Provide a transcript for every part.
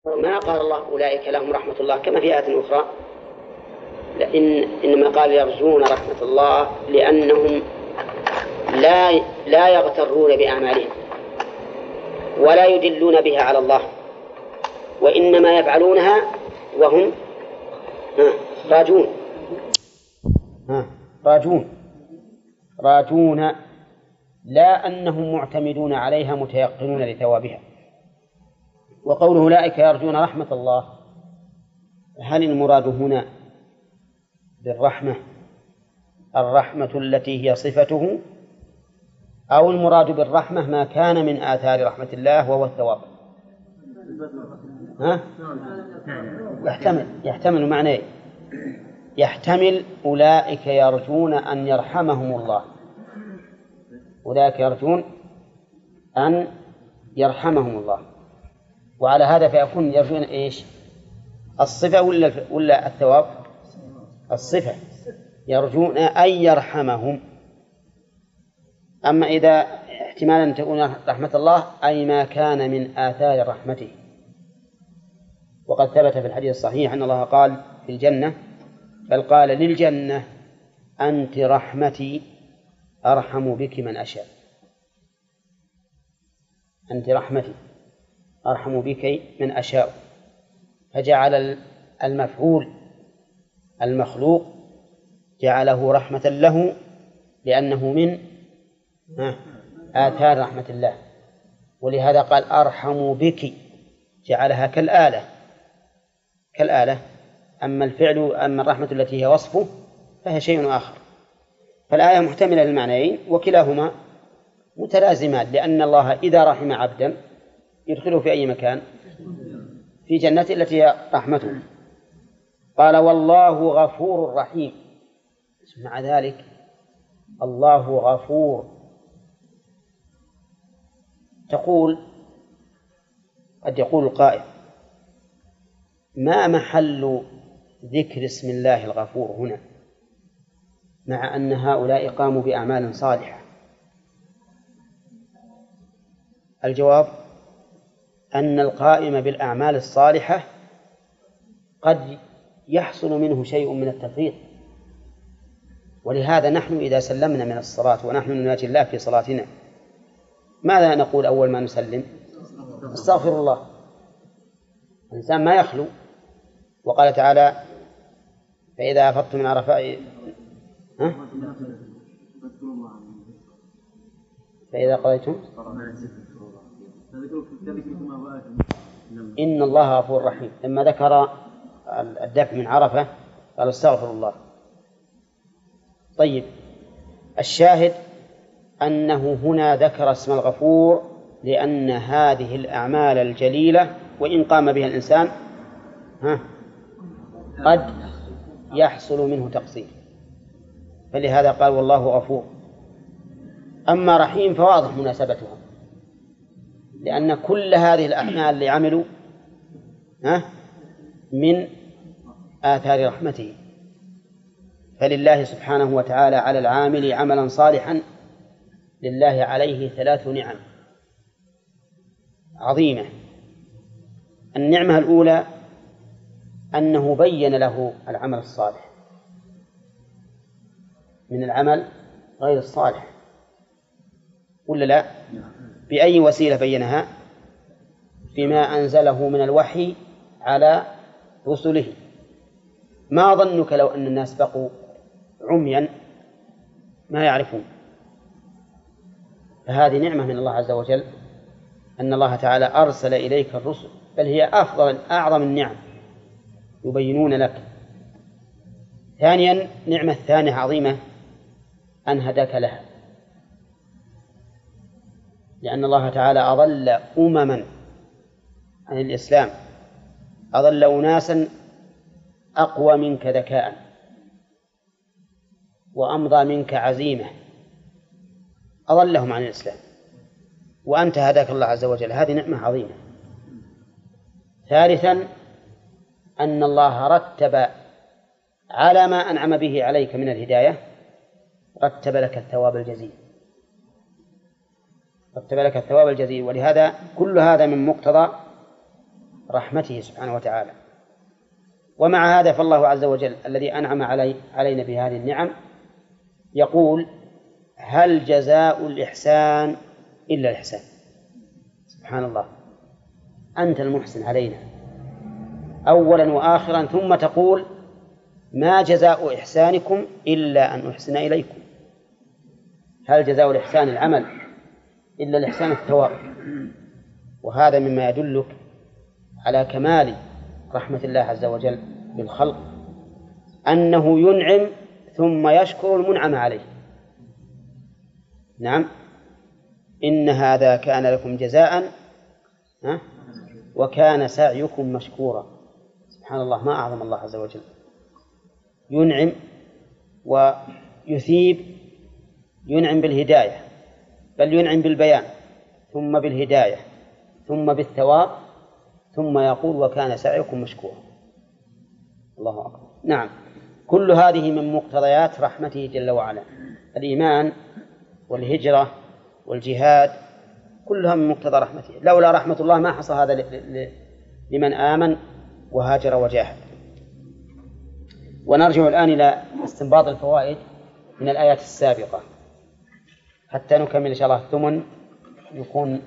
ما قال الله أولئك لهم رحمة الله كما في آية أخرى، إنما قال يرجون رحمة الله لأنهم لا يغترون بأعمالهم ولا يدلون بها على الله، وإنما يفعلونها وهم راجون، لا أنهم معتمدون عليها متيقنون لثوابها. وقوله أولئك يرجون رحمة الله، هل المراد هنا بالرحمة الرحمة التي هي صفته، أو المراد بالرحمة ما كان من آثار رحمة الله وهو الثواب؟ يحتمل معنى، يحتمل أولئك يرجون أن يرحمهم الله، أولئك يرجون أن يرحمهم الله، وعلى هذا فيكون يرجون إيش؟ الصفة ولا الثواب؟ الصفة، يرجون أن يرحمهم. أما إذا احتمالا أن تكون رحمة الله أي ما كان من آثار رحمته. وقد ثبت في الحديث الصحيح أن الله قال في الجنة، بل قال للجنة أنت رحمتي أرحم بك من أشاء، أنت رحمتي أرحم بك من أشاء، فجعل المفعول المخلوق جعله رحمة له لأنه من آثار رحمة الله، ولهذا قال أرحم بك، جعلها كالآلة. أما الفعل، أما الرحمة التي هي وصفه فهي شيء آخر. فالآية محتملة للمعنيين وكلاهما متلازمان، لأن الله إذا رحم عبدا يدخله في أي مكان؟ في جنته التي هي رحمته. قال والله غفور رحيم، مع ذلك الله غفور. قد يقول القائل ما محل ذكر اسم الله الغفور هنا مع أن هؤلاء قاموا بأعمال صالحة؟ الجواب أن القائم بالأعمال الصالحة قد يحصل منه شيء من التفريط، ولهذا نحن إذا سلمنا من الصلاة ونحن نناجي الله في صلاتنا ماذا نقول أول ما نسلم؟ استغفر الله. الإنسان ما يخلو، وقال تعالى فإذا أفضتم من عرفات فإذا قضيتم إن الله غفور رحيم. لما ذكر الدفع من عرفة قال استغفر الله. طيب، الشاهد أنه هنا ذكر اسم الغفور لأن هذه الأعمال الجليلة وإن قام بها الإنسان قد يحصل منه تقصير، فلهذا قال والله غفور. أما رحيم فواضح مناسبتها، لأن كل هذه الأعمال اللي عملوا من آثار رحمته، فلله سبحانه وتعالى على العامل عملا صالحا لله عليه 3 نعم عظيمة. النعمة الأولى أنه بين له العمل الصالح من العمل غير الصالح، ولا لا؟ بأي وسيلة بينها؟ بما أنزله من الوحي على رسله. ما ظنك لو أن الناس بقوا عميا ما يعرفون؟ فهذه نعمة من الله عز وجل أن الله تعالى أرسل إليك الرسل، بل هي أعظم النعم يبينون لك. ثانيا، نعمة ثانية عظيمة أن هداك لها، لأن الله تعالى أضل أمما عن الإسلام، أضل أناسا أقوى منك ذكاء وأمضى منك عزيمة، أضلهم عن الإسلام وأنت هداك الله عز وجل، هذه نعمة عظيمة. ثالثا، أن الله رتب على ما أنعم به عليك من الهداية، رتب لك الثواب الجزيل، رتب لك الثواب الجزيل. ولهذا كل هذا من مقتضى رحمته سبحانه وتعالى. ومع هذا فالله عز وجل الذي أنعم علينا بهذه النعم يقول: هل جزاء الإحسان إلا الإحسان. سبحان الله، أنت المحسن علينا أولا وآخرا، ثم تقول: ما جزاء إحسانكم إلا أن أحسن إليكم. هل جزاء الإحسان العمل إلا الإحسان الثواب. وهذا مما يدلك على كمال رحمة الله عز وجل بالخلق، أنه ينعم ثم يشكر المنعم عليه. نعم، إن هذا كان لكم جزاء وكان سعيكم مشكورا. سبحان الله، ما أعظم الله عز وجل، ينعم ويثيب، ينعم بالهداية، بل ينعم بالبيان ثم بالهداية ثم بالثواب، ثم يقول: وكان سعيكم مشكورا. الله أكبر. نعم، كل هذه من مقتضيات رحمته جل وعلا. الإيمان والهجرة والجهاد كلها من مقتضى رحمته. لولا رحمة الله ما حصل هذا لمن آمن وهاجر وجاهد. ونرجع الآن إلى استنباط الفوائد من الآيات السابقة حتى نكمل إن شاء الله الثمن، يكون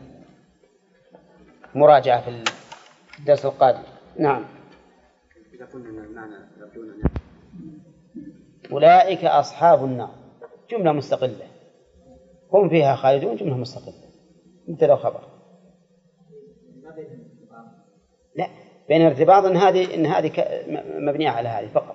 مراجعة في الدرس القادم. نعم. إذا قلنا أن المعنى يرجون أولئك أصحاب النار، جملة مستقلة، هم فيها خالدون، جملة مستقلة مبتدأ وخبر. لا، بين ارتباط إن هذه مبنية على هذه فقط.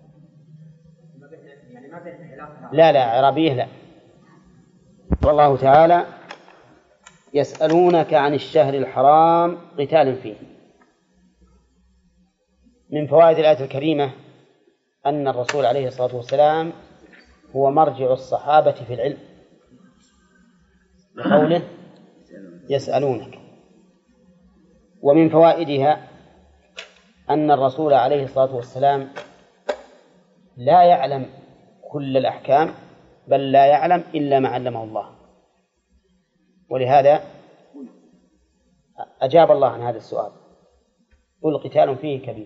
لا إعرابية لا. والله تعالى: يسألونك عن الشهر الحرام قتال فيه. من فوائد الآية الكريمة أن الرسول عليه الصلاة والسلام هو مرجع الصحابة في العلم، بقوله: يسألونك. ومن فوائدها أن الرسول عليه الصلاة والسلام لا يعلم كل الأحكام، بل لا يعلم إلا ما علمه الله، ولهذا أجاب الله عن هذا السؤال: قل قتال فيه كبير.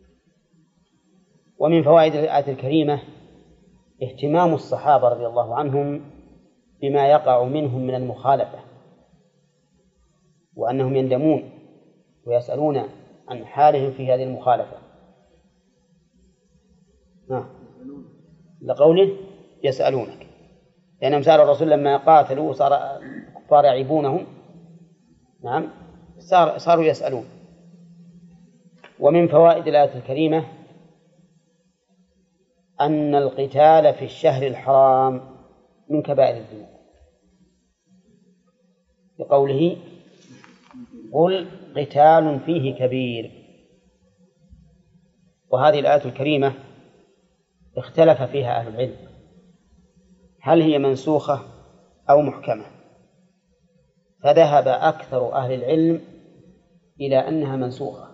ومن فوائد الآية الكريمة اهتمام الصحابة رضي الله عنهم بما يقع منهم من المخالفة، وأنهم يندمون ويسألون عن حالهم في هذه المخالفة. لقوله: يسألونك، لأنهم سألوا الرسول لما قاتلوا وصار الكفار يعيبونهم. نعم، صاروا يسألون. ومن فوائد الآية الكريمة أن القتال في الشهر الحرام من كبائر الذنوب، بقوله: قل قتال فيه كبير. وهذه الآية الكريمة اختلف فيها أهل العلم، هل هي منسوخة أو محكمة؟ فذهب أكثر أهل العلم إلى أنها منسوخة،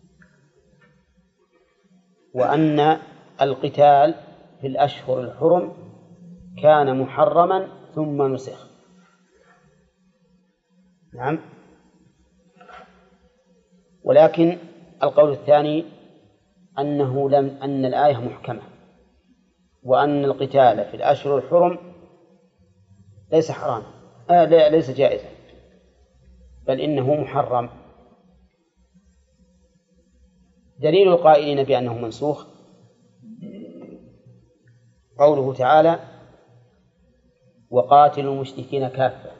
وأن القتال في الأشهر الحرم كان محرما ثم نسخ. نعم. ولكن القول الثاني أن الآية محكمة، وأن القتال في الأشهر الحرم ليس حرام، ليس جائزا، بل إنه محرم. دليل القائلين بأنه منسوخ قوله تعالى: وقاتلوا المشركين كافة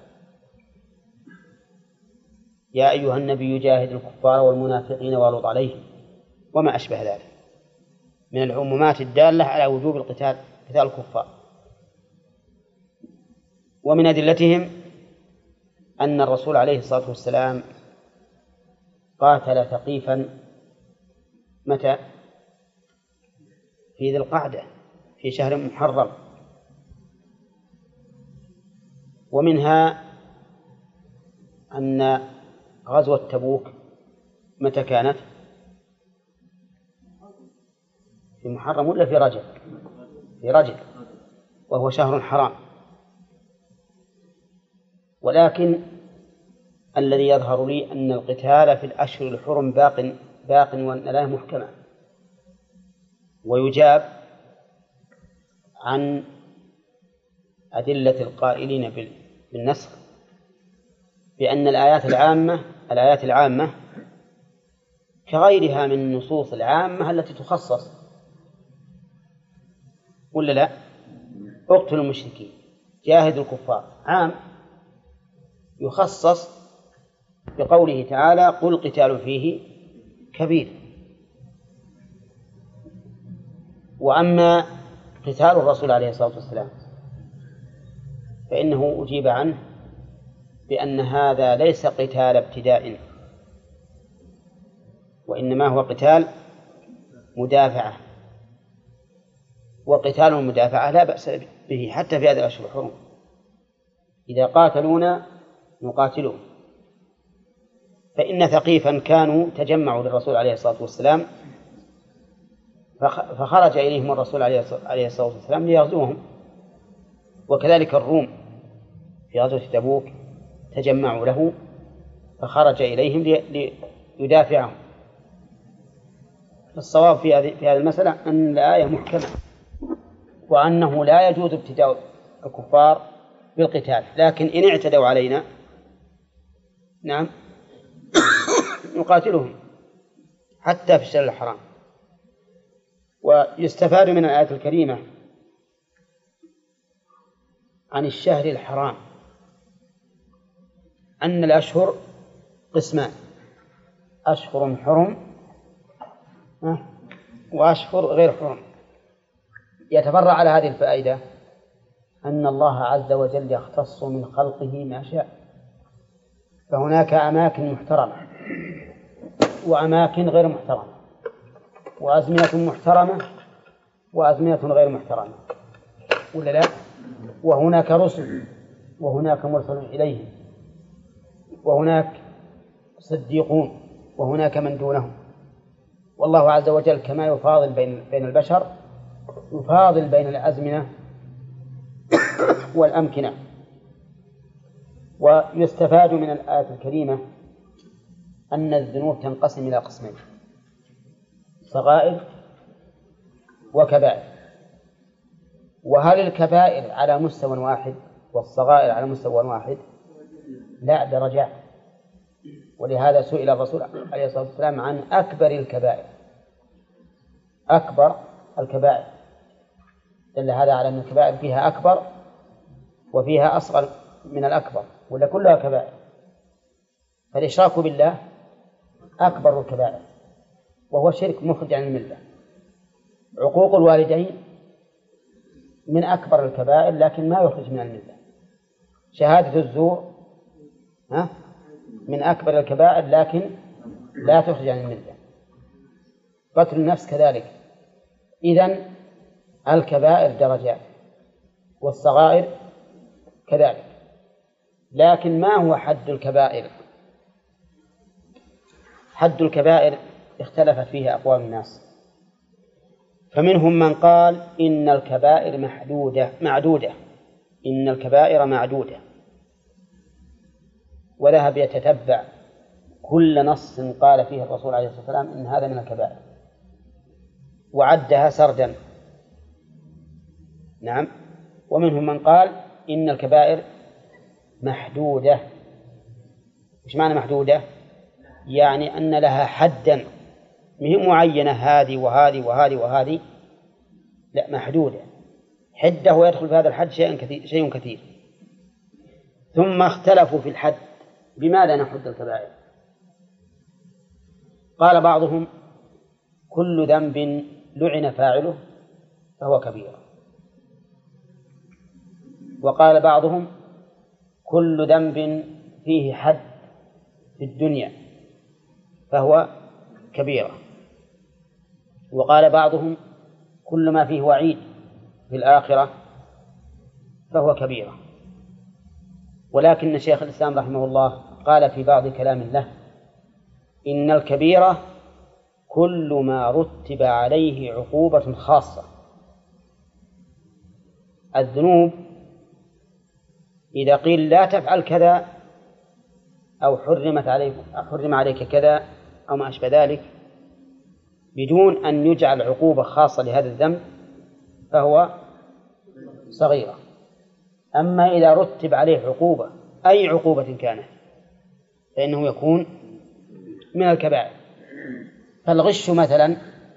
يا أيها النبي جاهد الكفار والمنافقين واغلظ عليهم، وما أشبه ذلك من العمومات الدالة على وجوب قتال الكفار. ومن أدلتهم أن الرسول عليه الصلاة والسلام قاتل ثقيفا متى؟ في ذي القعدة، في شهر محرم. ومنها أن غزوة تبوك متى كانت؟ في محرم ولا في رجب؟ في رجب، وهو شهر حرام. ولكن الذي يظهر لي أن القتال في الأشهر الحرم باق وأن لا محكمة. ويجاب عن أدلة القائلين بالنسخ بأن الآيات العامة كغيرها من النصوص العامة التي تخصص، ولا لا؟ اقتلوا المشركين، جاهدوا الكفار، عام يخصص بقوله تعالى قل قتال فيه كبير. وأما قتال الرسول عليه الصلاة والسلام فإنه أجيب عنه بأن هذا ليس قتال ابتداء، وإنما هو قتال مدافعة، وقتال المدافعة لا بأس به حتى في هذه الأشهر الحرم. إذا قاتلونا نقاتلهم. فإن ثقيفا كانوا تجمعوا للرسول عليه الصلاة والسلام فخرج إليهم الرسول عليه الصلاة والسلام ليغزوهم، وكذلك الروم في غزوة تبوك تجمعوا له فخرج إليهم ليدافعهم. الصواب في هذه المسألة أن الآية محكمة، وأنه لا يجوز ابتداء الكفار بالقتال، لكن إن اعتدوا علينا نعم نقاتلهم حتى في الشهر الحرام. ويستفاد من الآية الكريمة عن الشهر الحرام أن الأشهر قسمان: أشهر حرم وأشهر غير حرم. يتفرع على هذه الفائدة أن الله عز وجل يختص من خلقه ما شاء، فهناك أماكن محترمة وأماكن غير محترمة، وأزمنة محترمة وأزمنة غير محترمة، ولا لا؟ وهناك رسل وهناك مرسل إليهم، وهناك صديقون وهناك من دونهم. والله عز وجل كما يفاضل بين البشر يفاضل بين الأزمنة والأمكنة. ويستفاد من الآية الكريمة أن الذنوب تنقسم إلى قسمين: صغائر وكبائر. وهل الكبائر على مستوى واحد والصغائر على مستوى واحد؟ لا، درجات. ولهذا سئل الرسول عليه الصلاة والسلام عن أكبر الكبائر. أكبر الكبائر دل هذا على أن الكبائر فيها أكبر وفيها أصغر من الأكبر، ولا كلها كبائر. فالإشراك بالله أكبر الكبائر وهو شرك مخرج عن الملة. عقوق الوالدين من أكبر الكبائر لكن ما يخرج من الملة. شهادة الزور من أكبر الكبائر لكن لا تخرج عن الملة. قتل النفس كذلك. إذن الكبائر درجات والصغائر كذلك. لكن ما هو حد الكبائر؟ حد الكبائر اختلفت فيه أقوال الناس، فمنهم من قال إن الكبائر معدودة، إن الكبائر معدودة، وذهب يتتبع كل نص قال فيه الرسول عليه الصلاة والسلام إن هذا من الكبائر وعدها سردا. نعم. ومنهم من قال إن الكبائر محدودة. إيش معنى محدودة؟ يعني أن لها حدا، مهم معينة هذه وهذه وهذه وهذه، لا، محدودة حده، ويدخل في هذا الحد شيء كثير. ثم اختلفوا في الحد، بماذا نحد الكبائر؟ قال بعضهم كل ذنب لعن فاعله فهو كبيرة، وقال بعضهم كل ذنب فيه حد في الدنيا فهو كبيرة، وقال بعضهم كل ما فيه وعيد في الآخرة فهو كبيرة. ولكن شيخ الإسلام رحمه الله قال في بعض كلام له إن الكبيرة كل ما رتب عليه عقوبة خاصة. الذنوب إذا قيل لا تفعل كذا أو حرم عليك كذا أو ما أشبه ذلك بدون أن يجعل عقوبة خاصة لهذا الذنب فهو صغيرة. أما إذا رتب عليه عقوبة أي عقوبة كانت فإنه يكون من الكبائر. فالغش مثلا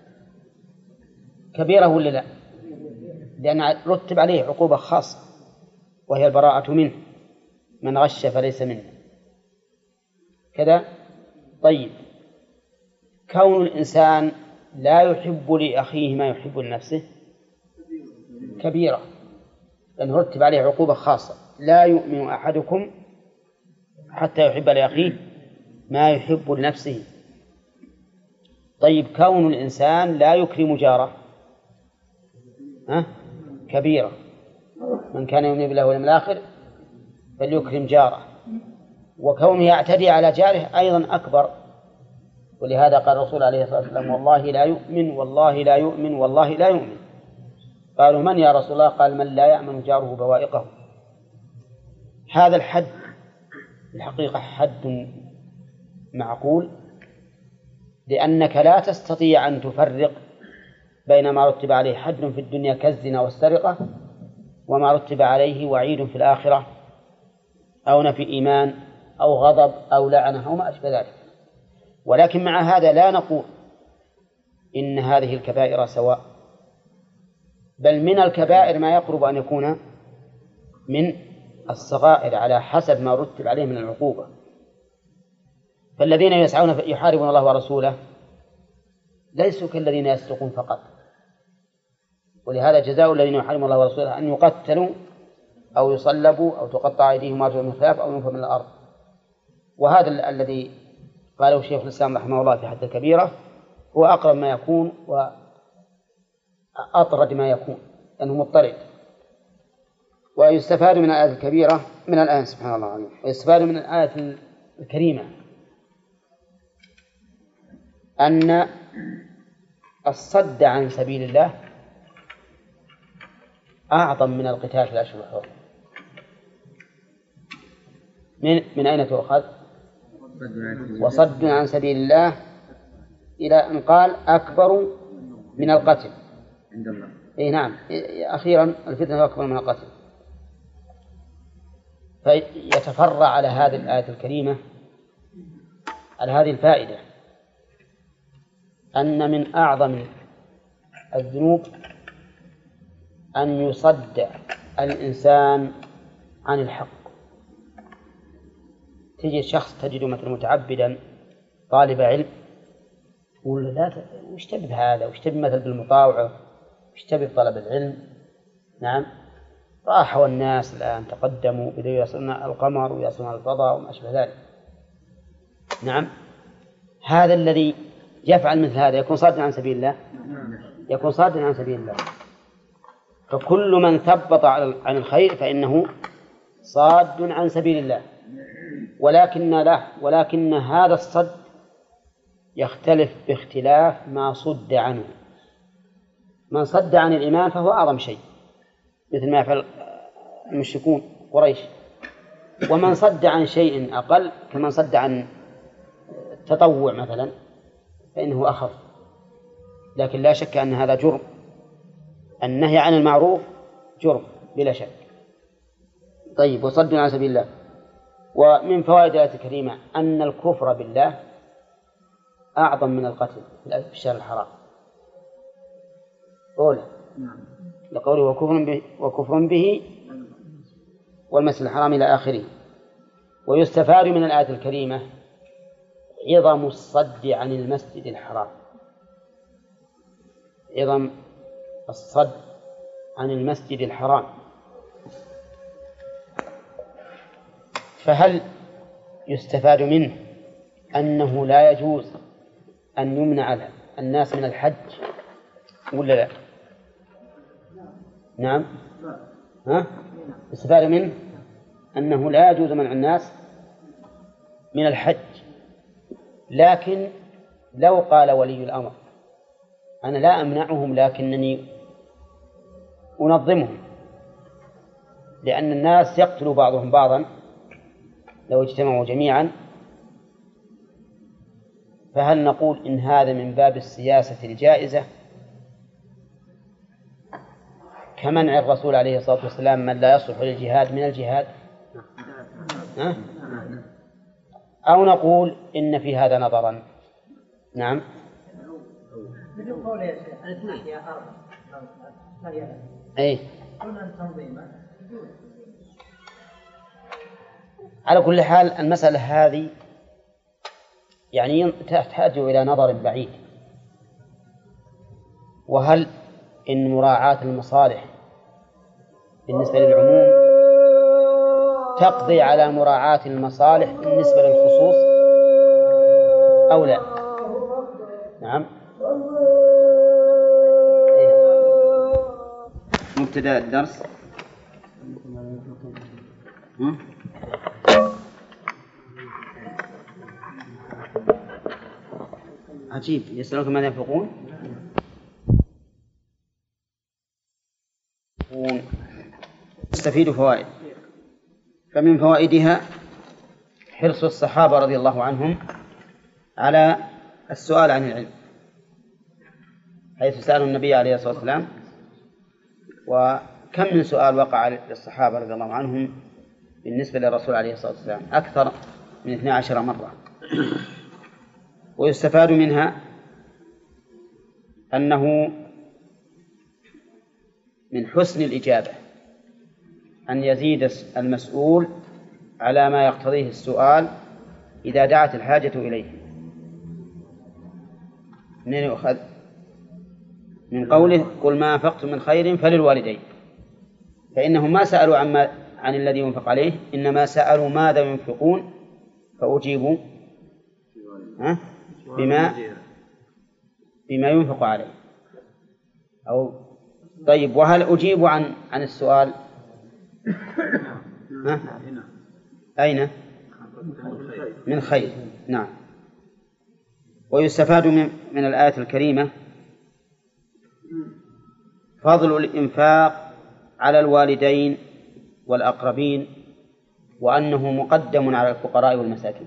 كبيرة ولا لا؟ لأن رتب عليه عقوبة خاصة وهي البراءة منه، من غش فليس منه كذا. طيب، كون الإنسان لا يحب لأخيه ما يحب لنفسه كبيرة، لأن رتب عليه عقوبة خاصة: لا يؤمن أحدكم حتى يحب لأخيه ما يحب لنفسه. طيب، كون الإنسان لا يكرم جاره كبيرة: من كان يؤمن بالله واليوم الآخر فليكرم جاره. وكونه يعتدي على جاره أيضا أكبر، ولهذا قال الرسول عليه الصلاة والسلام: والله لا يؤمن والله لا يؤمن والله لا يؤمن. قالوا: من يا رسول الله؟ قال: من لا يأمن جاره بوائقه. هذا الحد الحقيقة حد معقول، لأنك لا تستطيع أن تفرق بين ما رتب عليه حد في الدنيا كالزنا والسرقة وما رتب عليه وعيد في الآخرة أو نفي إيمان أو غضب أو لعنة أو ما أشبه ذلك. ولكن مع هذا لا نقول إن هذه الكبائر سواء، بل من الكبائر ما يقرب أن يكون من الصغائر على حسب ما رتب عليه من العقوبة. فالذين يسعون يحاربون الله ورسوله ليسوا كالذين يسرقون فقط، ولهذا جزاء الذين يحاربون الله ورسوله أن يقتلوا أو يصلبوا أو تقطع أيديهم وأرجلهم من خلاف أو ينفوا من الأرض. وهذا الذي قاله شيخ الإسلام رحمه الله في حد الكبيرة هو أقرب ما يكون وأطرد ما يكون، لأنه مضطرد. ويستفاد من الآية الكبيرة من الآية سبحان الله العظيم، ويستفاد من الآية الكريمة أن الصد عن سبيل الله أعظم من القتال في الأشهر الحرم. من أين تؤخذ؟ وصد عن سبيل الله إلى أن قال أكبر من القتل عند الله. إيه نعم، أخيرا الفتنة أكبر من القتل. فيتفرع على هذه الآية الكريمة على هذه الفائدة أن من أعظم الذنوب أن يصد الإنسان عن الحق. تجي شخص تجد مثلا متعبدا طالب علم تقول: لا وش تبي بهذا؟ وش تبي مثل بالمطاوعة؟ وش تبي بطلب العلم؟ نعم، راحوا الناس الآن تقدموا بدأوا يصلون القمر ويصلون الفضاء وما أشبه ذلك. نعم، هذا الذي يفعل مثل هذا يكون صادًا عن سبيل الله، يكون صادًا عن سبيل الله. فكل من ثبط عن الخير فإنه صاد عن سبيل الله. ولكن هذا الصد يختلف باختلاف ما صد عنه. من صد عن الإيمان فهو أعظم شيء، مثل ما يفعل المشركون قريش. ومن صد عن شيء أقل كمن صد عن التطوع مثلا فإنه أخف. لكن لا شك أن هذا جرم، النهي عن المعروف جرم بلا شك. طيب، وصد عن سبيل الله. ومن فوائد الآية الكريمة أن الكفر بالله أعظم من القتل في الشهر الحرام. أولى لقوله وكفر به والمسجد الحرام إلى آخره. ويستفاد من الآية الكريمة عظم الصد عن المسجد الحرام، عظم الصد عن المسجد الحرام. فهل يستفاد منه أنه لا يجوز أن يمنع الناس من الحج ولا لا؟ نعم، يستفاد منه أنه لا يجوز منع الناس من الحج. لكن لو قال ولي الأمر: أنا لا أمنعهم لكنني أنظمهم، لأن الناس يقتل بعضهم بعضا لو اجتمعوا جميعا فهل نقول إن هذا من باب السياسة الجائزة كمنع الرسول عليه الصلاة والسلام من لا يصلح للجهاد من الجهاد؟ أو نقول إن في هذا نظرا؟ نعم. أي. على كل حال المسألة هذه يعني تحتاج إلى نظر بعيد. وهل إن مراعاة المصالح بالنسبة للعموم تقضي على مراعاة المصالح بالنسبة للخصوص أو لا؟ نعم. مبتدأ الدرس. عجيب، يسألونك ماذا ينفقون. تستفيد فوائد. فمن فوائدها حرص الصحابة رضي الله عنهم على السؤال عن العلم، حيث سألوا النبي عليه الصلاة والسلام، وكم من سؤال وقع للصحابة رضي الله عنهم بالنسبة للرسول عليه الصلاة والسلام، أكثر من 12 مرة. ويستفاد منها أنه من حسن الإجابة أن يزيد المسؤول على ما يقتضيه السؤال إذا دعت الحاجة إليه. منين يؤخذ؟ من قوله قل ما أنفقتم من خير فللوالدين، فإنهم ما سألوا عن الذي ينفق عليه، إنما سألوا ماذا ينفقون فأجيبوا بما ينفق عليه. أو طيب، وهل أجيب عن السؤال؟ أين؟ من خير. نعم. ويستفاد من الآية الكريمة فضل الإنفاق على الوالدين والأقربين، وأنه مقدم على الفقراء والمساكين.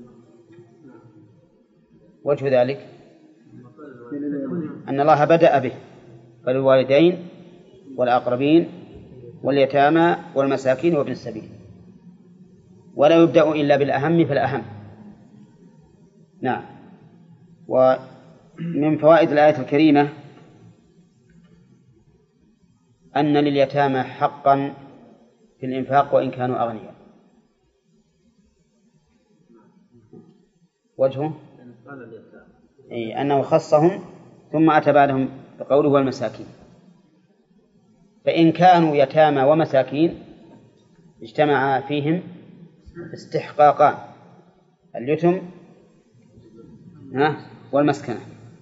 وجه ذلك أن الله بدأ به، فللوالدين والأقربين واليتامى والمساكين وابن السبيل، ولا يبدأ إلا بالأهم فالأهم. نعم. ومن فوائد الآية الكريمة أن لليتامى حقا في الإنفاق وإن كانوا أغنياء. وجهه أنه خصهم ثم أتى بعدهم بقوله والمساكين، فإن كانوا يتامى ومساكين اجتمع فيهم استحقاقان: اليتم والمسكنة.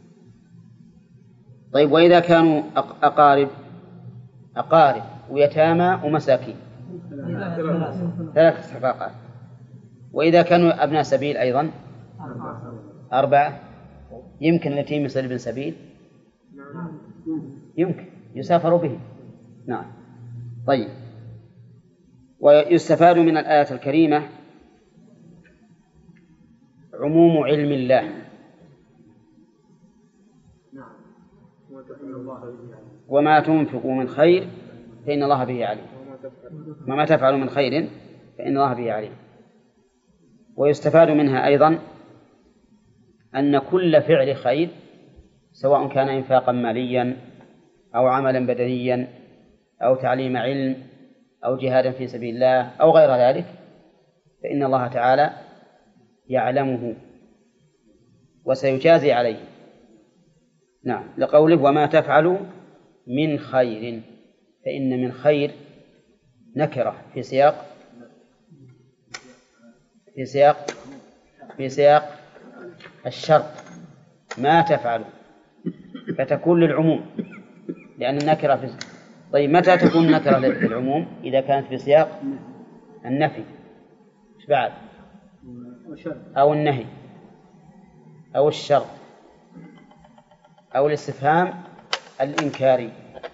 طيب، وإذا كانوا أقارب ويتامى ومساكين، 3 استحقاقات. وإذا كانوا أبناء سبيل أيضا 4. يمكن اليتيم يصير ابن سبيل؟ يمكن يسافر به. نعم. طيب، ويستفاد من الآية الكريمة عموم علم الله، وما تنفقوا من خير فإن الله به عليم، وما تفعلوا من خير فإن الله به عليم. ويستفاد منها أيضا أن كل فعل خير، سواء كان إنفاقا ماليا أو عملا بدنيا أو تعليم علم أو جهادا في سبيل الله أو غير ذلك، فإن الله تعالى يعلمه وسيجازي عليه. نعم، لقوله وما تفعلوا من خير، فإن من خير نكرة في سياق الشرط، ما تفعلوا، فتكون للعموم لأن النكرة في. طيب، متى تكون نكرة للعموم؟ إذا كانت في سياق النفي، إيش بعد؟ أو النهي أو الشرط أو الاستفهام الإنكاري،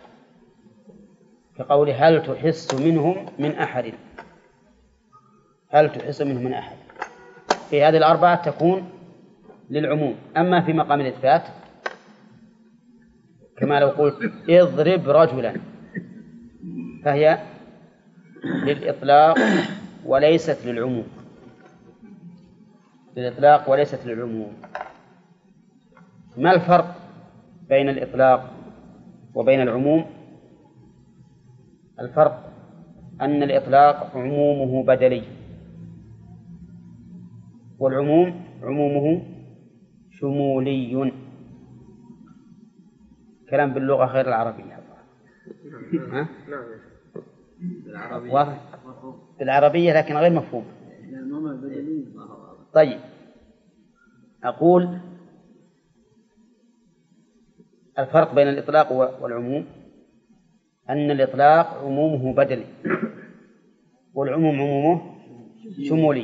كقول هل تحس منهم من أحد. هل تحس منهم من أحد؟ في هذه الأربعة تكون للعموم. أما في مقام الإثبات كما لو قلت اضرب رجلا فهي للإطلاق وليست للعموم، للإطلاق وليست للعموم. ما الفرق بين الإطلاق وبين العموم؟ الفرق أن الإطلاق عمومه بدلي، والعموم عمومه شمولي. كلام باللغة غير العربية. ها؟ واضح بالعربية لكن غير مفهوم. طيب أقول الفرق بين الإطلاق والعموم أن الإطلاق عمومه بدلي والعموم عمومه شمولي.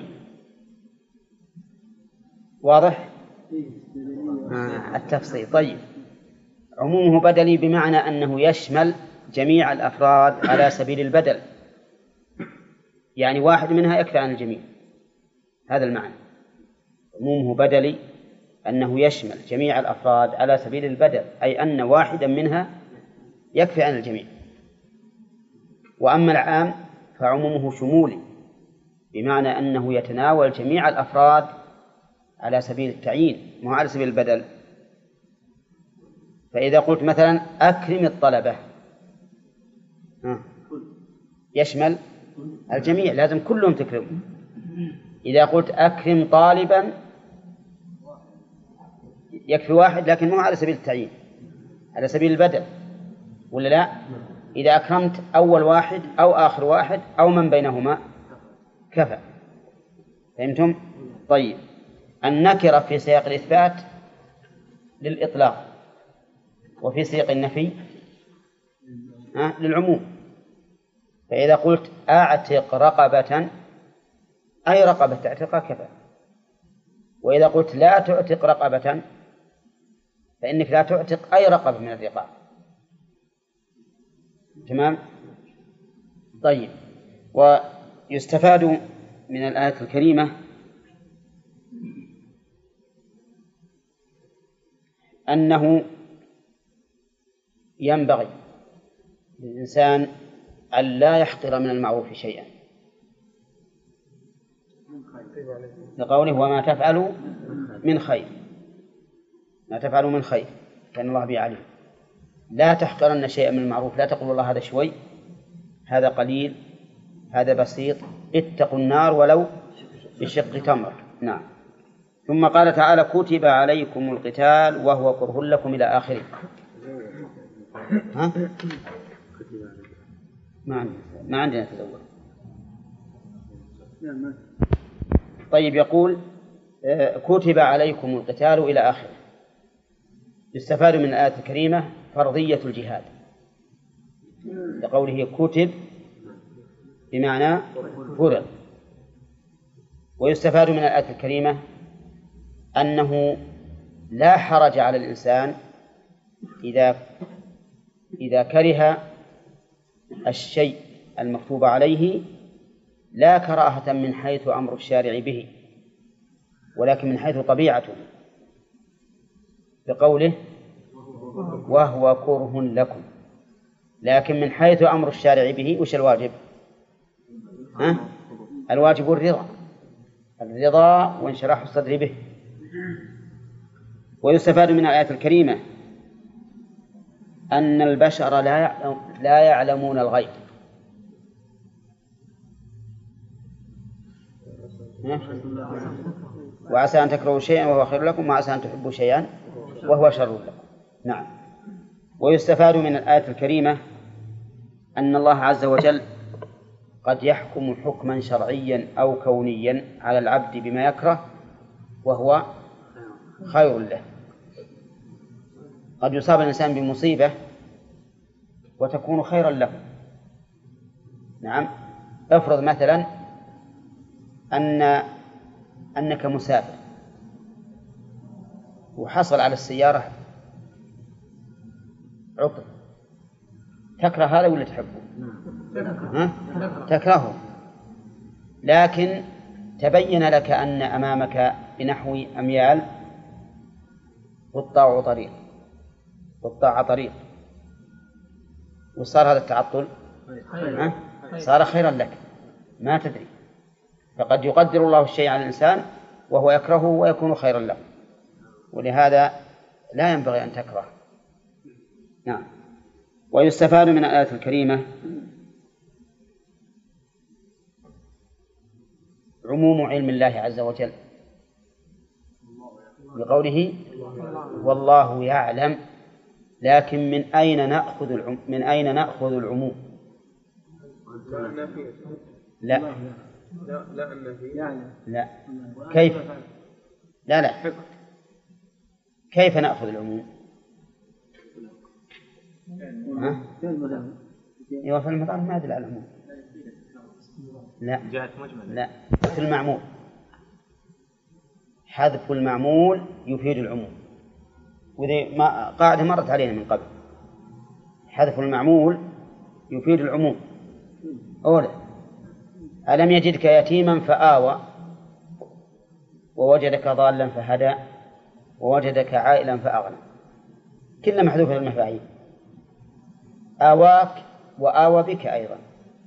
واضح؟ التفصيل. طيب عمومه بدلي بمعنى أنه يشمل جميع الأفراد على سبيل البدل، يعني واحد منها يكفي عن الجميع، هذا المعنى. عمومه بدلي أنه يشمل جميع الأفراد على سبيل البدل، أي أن واحدا منها يكفي عن الجميع. وأما العام فعمومه شمولي بمعنى أنه يتناول جميع الأفراد على سبيل التعيين مو على سبيل البدل. فإذا قلت مثلا أكرم الطلبة يشمل الجميع، لازم كلهم تكرمهم. إذا قلت أكرم طالبا يكفي واحد لكن مو على سبيل التعيين، على سبيل البدل، ولا لا؟ إذا أكرمت أول واحد أو آخر واحد أو من بينهما كفى. فهمتم؟ طيب النكرة في سياق الإثبات للإطلاق وفي سياق النفي للعموم. فإذا قلت أعتق رقبة أي رقبة تعتقها كفى. وإذا قلت لا تعتق رقبة فإنك لا تعتق أي رقبة من الرقاب. تمام؟ طيب ويستفاد من الآية الكريمة أنه ينبغي للإنسان أن لا يحقر من المعروف شيئا، لقوله وما تفعلوا من خير، ما تفعلوا من خير كان الله به عليم. لا تحقرن شيئا من المعروف، لا تقول والله هذا شوي، هذا قليل، هذا بسيط، اتقوا النار ولو بشق تمر. نعم. ثم قال تعالى كتب عليكم القتال وهو كره لكم إلى آخره. ها؟ ما عندنا تزوج. طيب يقول كتب عليكم القتال إلى آخره. يستفاد من الآية الكريمة فرضية الجهاد لقوله كتب بمعنى فرض. ويستفاد من الآية الكريمة أنه لا حرج على الإنسان إذا كره الشيء المكتوب عليه، لا كراهة من حيث أمر الشارع به ولكن من حيث طبيعته، بقوله وهو كره لكم. لكن من حيث أمر الشارع به وش الواجب؟ الواجب الرضا وانشراح الصدر به. ويستفاد من الآية الكريمة أن البشر لا يعلمون الغيب. وعسى أن تكرهوا شيئا وهو خير لكم وعسى أن تحبوا شيئا وهو شر لكم. نعم. ويستفاد من الآية الكريمة أن الله عز وجل قد يحكم حكما شرعيا أو كونيا على العبد بما يكره وهو خير له. قد يصاب الإنسان بمصيبة وتكون خيرا له. نعم. افرض مثلا أنك مسافر وحصل على السيارة عطل، تكره هذا ولا تحبه؟ تكرهه، لكن تبين لك أن أمامك بنحو أميال والطاعة طريق والطاعة طريق، وصار هذا التعطل صار خيرا لك ما تدري، فقد يقدر الله الشيء على الإنسان وهو يكرهه ويكون خيرا له، ولهذا لا ينبغي أن تكره. نعم. ويستفاد من الآية الكريمة عموم علم الله عز وجل بقوله والله يعلم، لكن من أين نأخذ العموم؟ لا لا كيف؟ لا كيف نأخذ العموم؟ أيوة في المضارع ما يدل على العموم. لا في المعمول، حذف المعمول يفيد العموم، وذي ما قاعدة مرت علينا من قبل، حذف المعمول يفيد العموم. أولا ألم يجدك يتيما فآوى ووجدك ضالا فهدى ووجدك عائلا فأغنى، كلها محذوفة المفاعيل. آواك وآوى بك أيضا،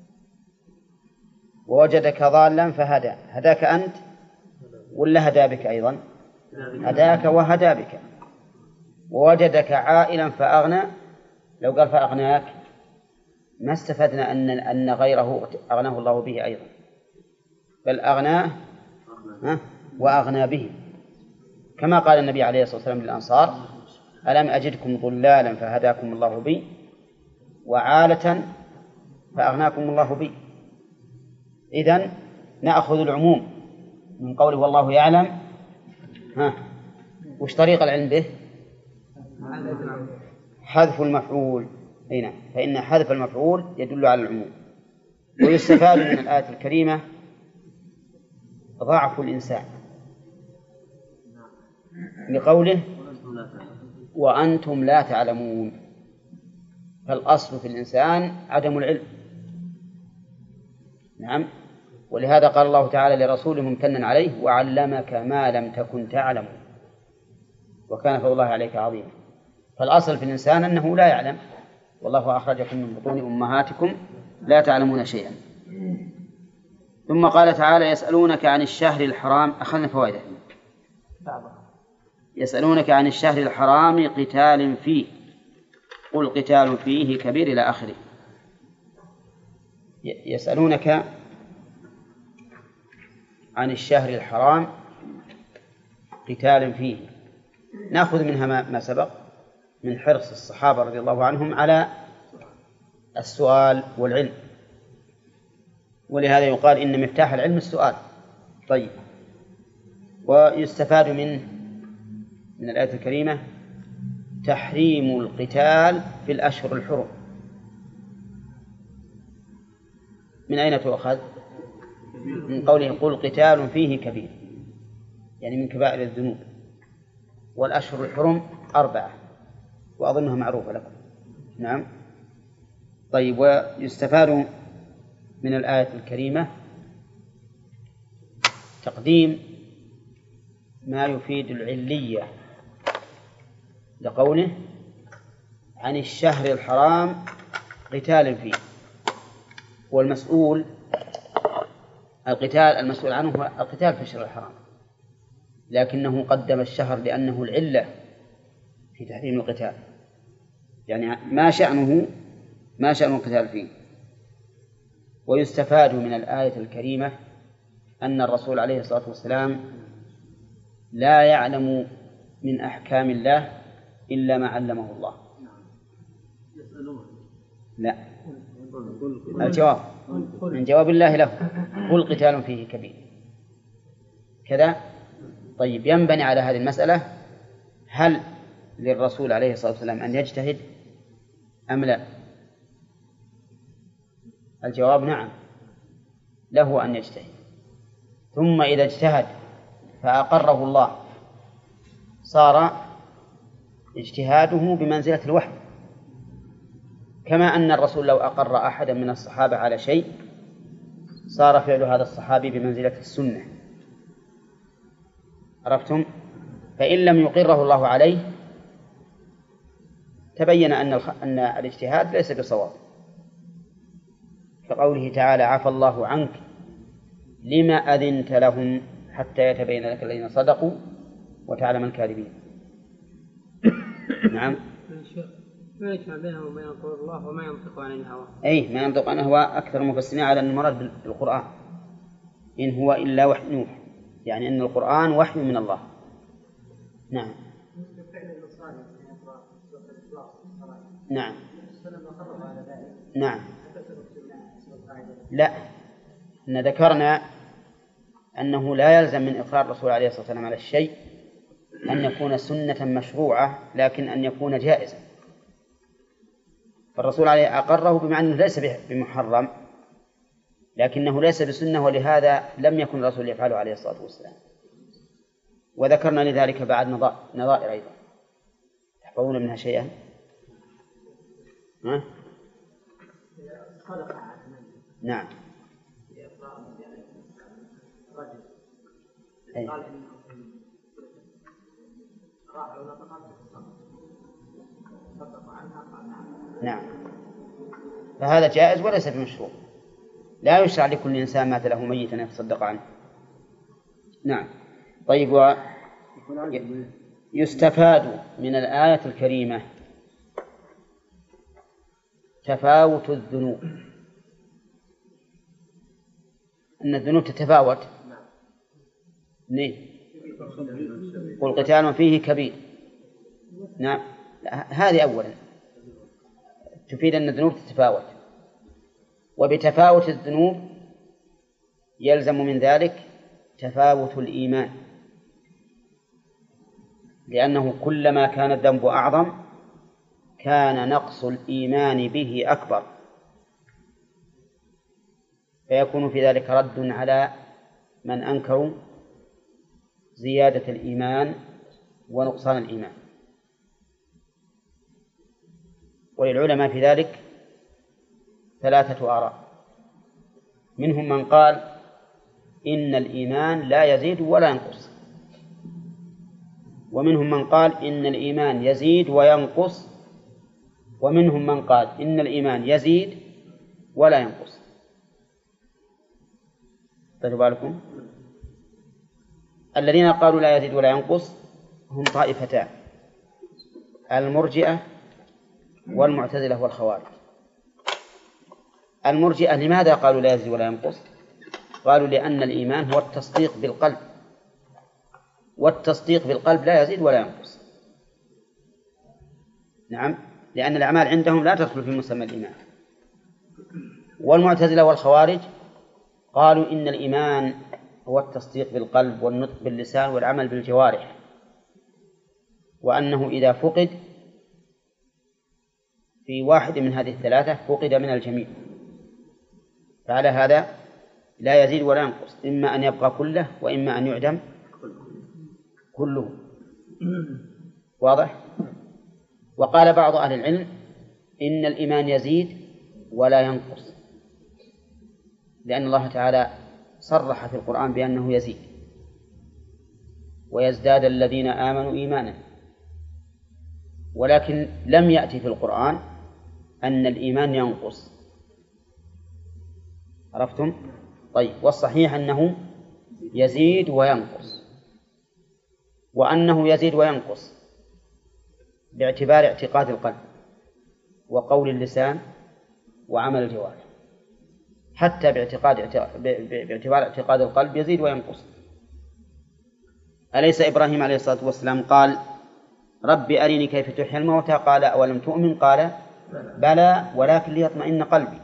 ووجدك ضالا فهدى، هداك أنت ولا هدى بك أيضا؟ هداك وهدى بك. ووجدك عائلا فأغنى، لو قال فأغناك ما استفدنا أن غيره أغناه الله به أيضا، بل أغناه وأغنى به، كما قال النبي عليه الصلاة والسلام للأنصار ألم أجدكم ضلالا فهداكم الله بي وعالة فأغناكم الله بي. إذن نأخذ العموم من قوله والله يعلم. وش طريق العلم به؟ حذف المفعول. هنا فإن حذف المفعول يدل على العموم. ويستفاد من الآية الكريمة ضعف الإنسان لقوله وأنتم لا تعلمون، فالأصل في الإنسان عدم العلم. نعم. ولهذا قال الله تعالى لرسوله ممتنا عليه وعلمك ما لم تكن تعلم وكان فضل الله عليك عظيما. فالأصل في الإنسان أنه لا يعلم، والله أخرجكم من بطون أمهاتكم لا تعلمون شيئا. ثم قال تعالى يسألونك عن الشهر الحرام، أخذنا فوائده. يسألونك عن الشهر الحرام قتال فيه قل قتال فيه كبير إلى آخره. يسألونك عن الشهر الحرام قتال فيه، نأخذ منها ما سبق من حرص الصحابة رضي الله عنهم على السؤال والعلم، ولهذا يقال إن مفتاح العلم السؤال. طيب. ويستفاد من الآية الكريمة تحريم القتال في الأشهر الحرم. من أين تؤخذ؟ من قوله قل قتال فيه كبير، يعني من كبائر الذنوب، والأشهر الحرم 4 وأظنها معروفة لكم. نعم. طيب. ويستفاد من الآية الكريمة تقديم ما يفيد العلية لقوله عن الشهر الحرام قتال فيه، والمسؤول المسؤول عنه هو القتال في الشهر الحرام، لكنه قدم الشهر لأنه العلة في تحريم القتال، يعني ما شأن القتال فيه. ويستفاد من الآية الكريمة أن الرسول عليه الصلاة والسلام لا يعلم من أحكام الله إلا ما علمه الله. لا، الجواب من جواب الله له قل قتال فيه كبير كذا. طيب. ينبني على هذه المسألة هل للرسول عليه الصلاة والسلام أن يجتهد أم لا؟ الجواب نعم، له أن يجتهد. ثم إذا اجتهد فأقره الله صار اجتهاده بمنزلة الوحي، كما أن الرسول لو أقر أحدا من الصحابة على شيء صار فعل هذا الصحابي بمنزلة السنة. عرفتم؟ فإن لم يقره الله عليه تبين أن الاجتهاد ليس بصواب، كقوله تعالى: عفى الله عنك لما أذنت لهم حتى يتبين لك الذين صدقوا وتعلم الكاذبين. نعم. ما يجمع بينهم وبين قول الله وما ينطق عن الهوى. أي ما ينطق عن الهوى أكثر المفسرين على أن المراد بالقرآن إن هو إلا وحي نوح، يعني أن القرآن وحي من الله. نعم. نعم. نعم. لا، إن ذكرنا أنه لا يلزم من إقرار الرسول عليه الصلاة والسلام على الشيء أن يكون سنة مشروعة، لكن أن يكون جائزا. فالرسول عليه أقره بمعنى أنه ليس بمحرم، لكنه ليس بسنة، ولهذا لم يكن الرسول يفعله عليه الصلاة والسلام. وذكرنا لذلك بعد نظائر أيضا. تحفظون منها شيئا؟ ها؟ نعم. أي. نعم، فهذا جائز وليس بمشروع. لا يشرع لكل إنسان مات له ميتا أن يتصدق عنه. نعم. طيب، يستفاد من الآية الكريمة تفاوت الذنوب، أن الذنوب تتفاوت. والقتال فيه كبير. نعم، هذه أولا تفيد أن الذنوب تتفاوت، وبتفاوت الذنوب يلزم من ذلك تفاوت الإيمان، لأنه كلما كان الذنب أعظم كان نقص الإيمان به أكبر، فيكون في ذلك رد على من أنكروا زيادة الإيمان ونقصان الإيمان. وللعلماء في ذلك 3 آراء، منهم من قال إن الإيمان لا يزيد ولا ينقص، ومنهم من قال إن الإيمان يزيد وينقص، ومنهم من قال إن الإيمان يزيد ولا ينقص. خذوا بالكم، الذين قالوا لا يزيد ولا ينقص هم طائفتان: المرجئة والمعتزلة والخوارج. المرجئة لماذا قالوا لا يزيد ولا ينقص؟ قالوا لأن الإيمان هو التصديق بالقلب، والتصديق بالقلب لا يزيد ولا ينقص. نعم، لأن الأعمال عندهم لا تدخل في مسمى الإيمان. والمعتزلة والخوارج قالوا إن الإيمان هو التصديق بالقلب والنطق باللسان والعمل بالجوارح، وأنه إذا فقد في واحد من هذه الثلاثة فقد من الجميع. فعلى هذا لا يزيد ولا ينقص، إما أن يبقى كله وإما أن يعدم كله. واضح؟ وقال بعض أهل العلم إن الإيمان يزيد ولا ينقص، لأن الله تعالى صرح في القرآن بأنه يزيد: ويزداد الذين آمنوا إيمانا. ولكن لم يأتي في القرآن أن الإيمان ينقص. عرفتم؟ طيب، والصحيح أنه يزيد وينقص، وأنه يزيد وينقص باعتبار اعتقاد القلب وقول اللسان وعمل الجوارح. حتى باعتبار اعتقاد القلب يزيد وينقص. أليس إبراهيم عليه الصلاة والسلام قال: رب أرني كيف تحيي الموتى؟ قال: أولم تؤمن؟ قال: بلى ولكن ليطمئن قلبي.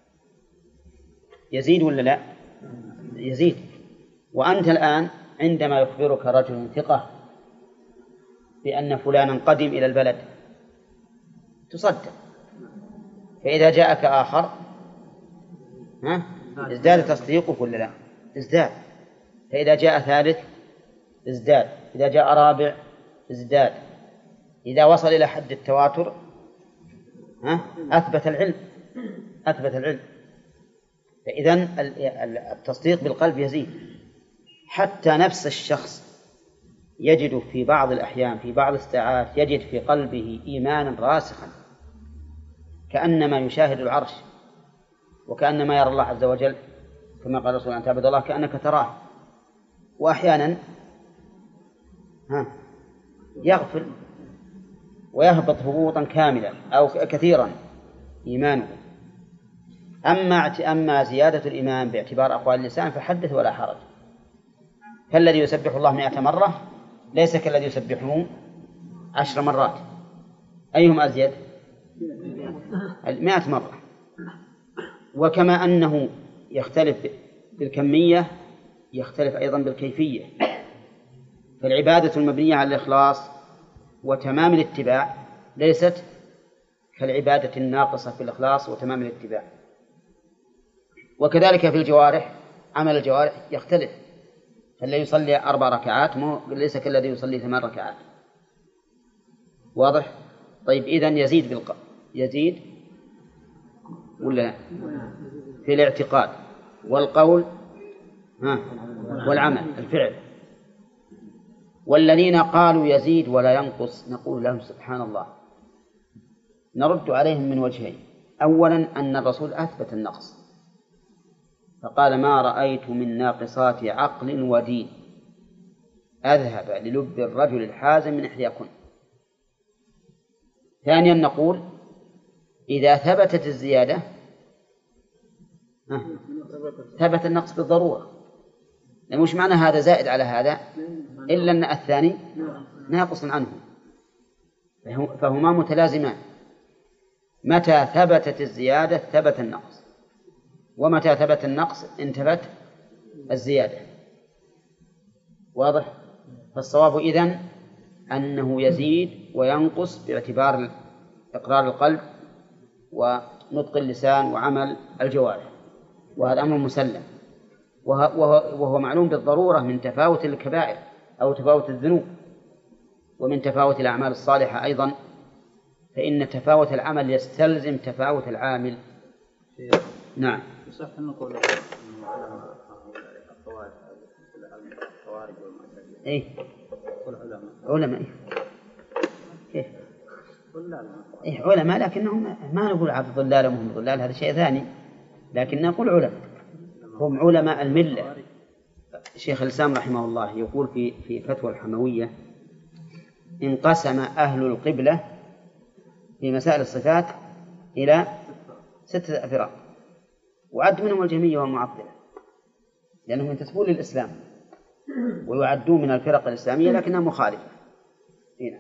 يزيد ولا لا؟ يزيد. وأنت الآن عندما يخبرك رجل ثقة بأن فلانا قدم إلى البلد تصدق، فإذا جاءك آخر ازداد تصديقك ولا لا؟ ازداد. فإذا جاء ثالث ازداد، إذا جاء رابع ازداد، إذا وصل إلى حد التواتر أثبت العلم. فإذن التصديق بالقلب يزيد. حتى نفس الشخص يجد في بعض الأحيان في بعض الساعات يجد في قلبه إيمانا راسخا كأنما يشاهد العرش وكأنما يرى الله عز وجل، كما قال الرسول أن تعبد الله كأنك تراه. وأحيانا يغفل ويهبط هبوطا كاملا أو كثيرا إيمانه. أما زيادة الإيمان باعتبار أقوال اللسان فحدث ولا حرج، فالذي يسبح الله 100 مرة ليس كالذي يسبحه 10 مرات. أيهم أزيد؟ 100 مرة. وكما أنه يختلف بالكمية يختلف أيضا بالكيفية، فالعبادة المبنية على الإخلاص وتمام الاتباع ليست كالعبادة الناقصة في الإخلاص وتمام الاتباع. وكذلك في الجوارح، عمل الجوارح يختلف، فالذي يصلي 4 ركعات ليس كالذي يصلي 8 ركعات. واضح؟ طيب إذن يزيد ولا في الاعتقاد والقول والعمل الفعل. والذين قالوا يزيد ولا ينقص نقول لهم سبحان الله، نرد عليهم من وجهين. أولا أن الرسول أثبت النقص فقال ما رأيت من ناقصات عقل ودين أذهب للب الرجل الحازم من إحداكن. ثانيا نقول إذا ثبتت الزيادة ثبت النقص بالضرورة، لأن مش معنى هذا زائد على هذا إلا أن الثاني ناقص عنه، فهما متلازمان. متى ثبتت الزيادة ثبت النقص، ومتى ثبت النقص انتفت الزيادة. واضح؟ فالصواب إذن أنه يزيد وينقص باعتبار إقرار القلب ونطق اللسان وعمل الجوارح، وهذا أمر مسلم، وهو معلوم بالضرورة من تفاوت الكبائر أو تفاوت الذنوب ومن تفاوت الأعمال الصالحة أيضا، فإن تفاوت العمل يستلزم تفاوت العامل. نعم. يصح أن نقول الخوارج والمعتزلة إيه علماء كيف؟ إيه علماء، لكنهم ما نقول عبد ضلال وهم ضلال، هذا شيء ثاني، لكن نقول علماء هم علماء الملة. الشيخ الإسلام رحمه الله يقول في فتوى الحموية انقسم أهل القبلة في مسائل الصفات إلى 6 فرق، وعد منهم الجهمية والمعطلة لأنهم ينتسبون للإسلام ويعدون من الفرق الإسلامية لكنها مخالفة. هنا.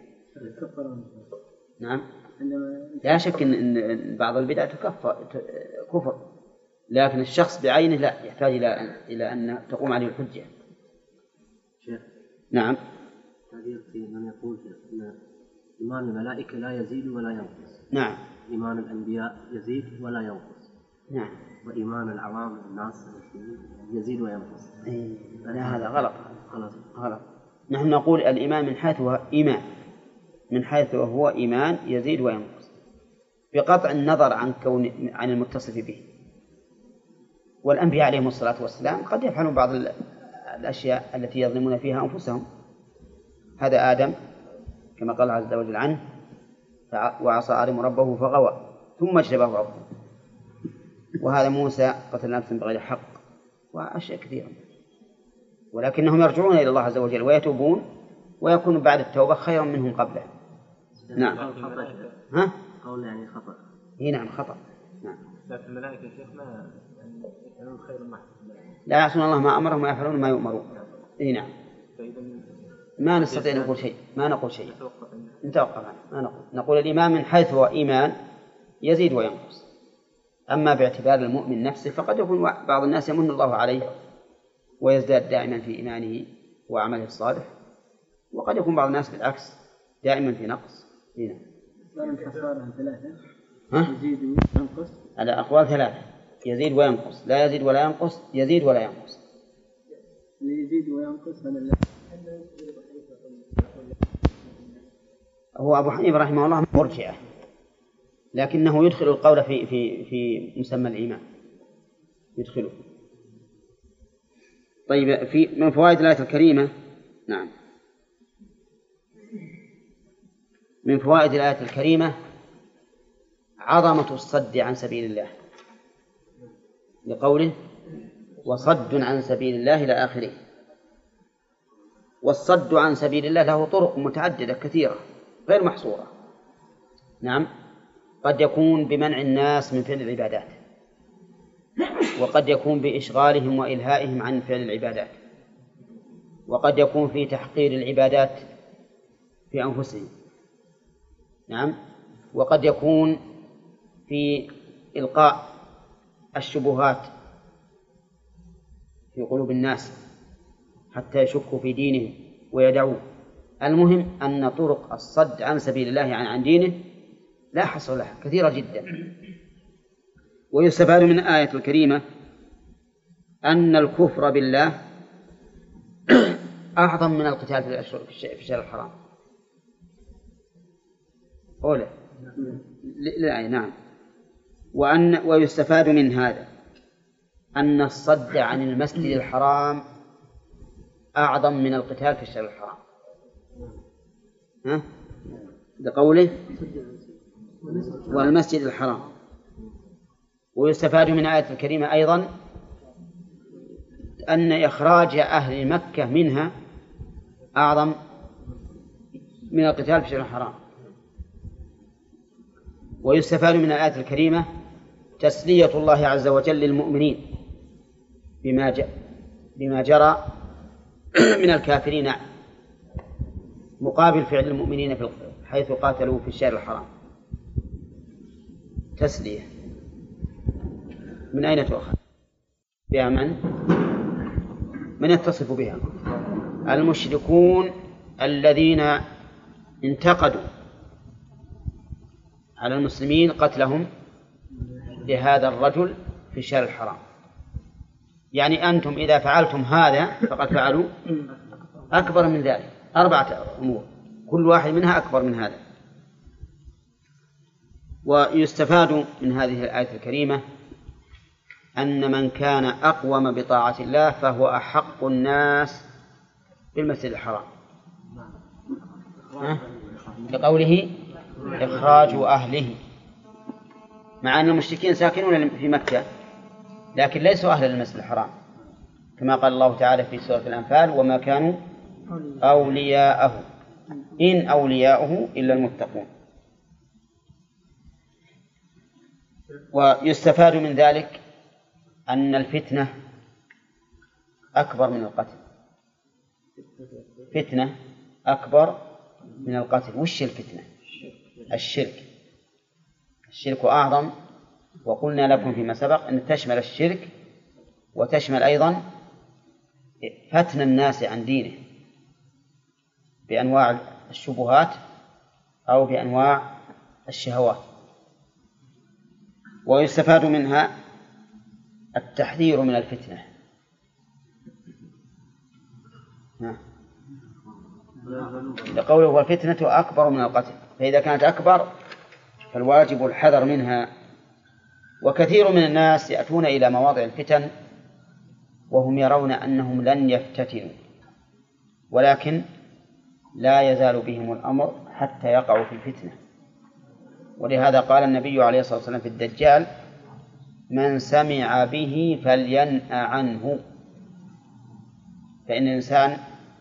نعم، لا شك أن بعض البدع كفر، لكن الشخص بعينه لا يحتاج إلى أن تقوم عليه الحجة. نعم. تعبير في من يقول أن إيمان الملائكة لا يزيد ولا ينقص. نعم. إيمان الأنبياء يزيد ولا ينقص. نعم. وإيمان العوام الناس يزيد وينقص. لا هذا غلط. نحن نقول الإيمان من حيث هو إيمان، من حيث هو إيمان يزيد وينقص بقطع النظر عن المتصف به. والأنبياء عليهم الصلاة والسلام قد يفعلون بعض الأشياء التي يظلمون فيها أنفسهم. هذا آدم كما قال عز وجل عنه وعصى آدم ربه فغوى ثم اجتباه ربه، وهذا موسى قتل نفسا بغير حق، وأشياء كثيرة. ولكنهم يرجعون إلى الله عز وجل ويتوبون ويكون بعد التوبة خيرا منهم قبله. نعم. ها؟ قول يعني خطأ. نعم خطأ. نعم. لكن الملائكة يا شيخ ما يفعلون خير محض، لا يعصون الله ما أمرهم ويفعلون ما يؤمرون. نعم. ما نستطيع نقول شيء، ما نقول شيء، نتوقف عنه، ما نقول الإيمان من حيث هو إيمان يزيد وينقص. أما باعتبار المؤمن نفسه فقد يكون بعض الناس يمن الله عليه ويزداد دائما في إيمانه وعمله الصالح، وقد يكون بعض الناس بالعكس دائما في نقص. هنا يزيد وينقص على أقوال 3: يزيد وينقص، لا يزيد ولا ينقص، يزيد ولا ينقص. يزيد وينقص هو أبو حنيفة رحمه الله مرجئة، لكنه يدخل القول في مسمى الإيمان يدخله. طيب من فوائد الآية الكريمة. نعم. من فوائد الآية الكريمة عظمة الصد عن سبيل الله، لقوله وصد عن سبيل الله إلى آخره. والصد عن سبيل الله له طرق متعددة كثيرة غير محصورة. نعم، قد يكون بمنع الناس من فعل العبادات، وقد يكون بإشغالهم وإلهائهم عن فعل العبادات، وقد يكون في تحقير العبادات في أنفسهم. نعم، وقد يكون في إلقاء الشبهات في قلوب الناس حتى يشكوا في دينهم ويدعوه. المهم أن طرق الصد عن سبيل الله يعني عن دينه لا حصر لها، كثيرة جدا. ويستفاد من الآية الكريمة أن الكفر بالله أعظم من القتال في الشهر الحرام. أولا لا، نعم. ويستفاد من هذا أن الصد عن المسجد الحرام أعظم من القتال في الشهر الحرام، لقوله والمسجد الحرام. ويستفاد من الآية الكريمة أيضا أن إخراج أهل مكة منها أعظم من القتال في الشهر الحرام. ويستفاد من الآية الكريمة تسلية الله عز وجل للمؤمنين بما جرى من الكافرين مقابل فعل المؤمنين حيث قاتلوا في الشهر الحرام. تسلية من أين تؤخذ؟ بها من يتصف بها؟ المشركون الذين انتقدوا على المسلمين قتلهم لهذا الرجل في الشهر الحرام. يعني أنتم إذا فعلتم هذا فقد فعلوا أكبر من ذلك، 4 أمور كل واحد منها أكبر من هذا. ويستفاد من هذه الآية الكريمة أن من كان أقوم بطاعة الله فهو أحق الناس بالمسجد الحرام، لقوله إخراج أهله، مع أن المشركين ساكنون في مكة لكن ليسوا أهلا للمسجد الحرام، كما قال الله تعالى في سورة الأنفال وما كانوا أولياءه إن أولياؤه إلا المتقون. ويستفاد من ذلك أن الفتنة أكبر من القتل. فتنة أكبر من القتل. وش الفتنة؟ الشرك أعظم. وقلنا لكم فيما سبق أن تشمل الشرك وتشمل أيضا فتن الناس عن دينه بأنواع الشبهات أو بأنواع الشهوات. ويستفاد منها التحذير من الفتنة. لقوله والفتنة أكبر من القتل، فإذا كانت أكبر فالواجب الحذر منها. وكثير من الناس يأتون إلى مواضع الفتن وهم يرون أنهم لن يفتتنوا، ولكن لا يزال بهم الأمر حتى يقعوا في الفتنة. ولهذا قال النبي عليه الصلاة والسلام في الدجال من سمع به فلينأ عنه. فإن الإنسان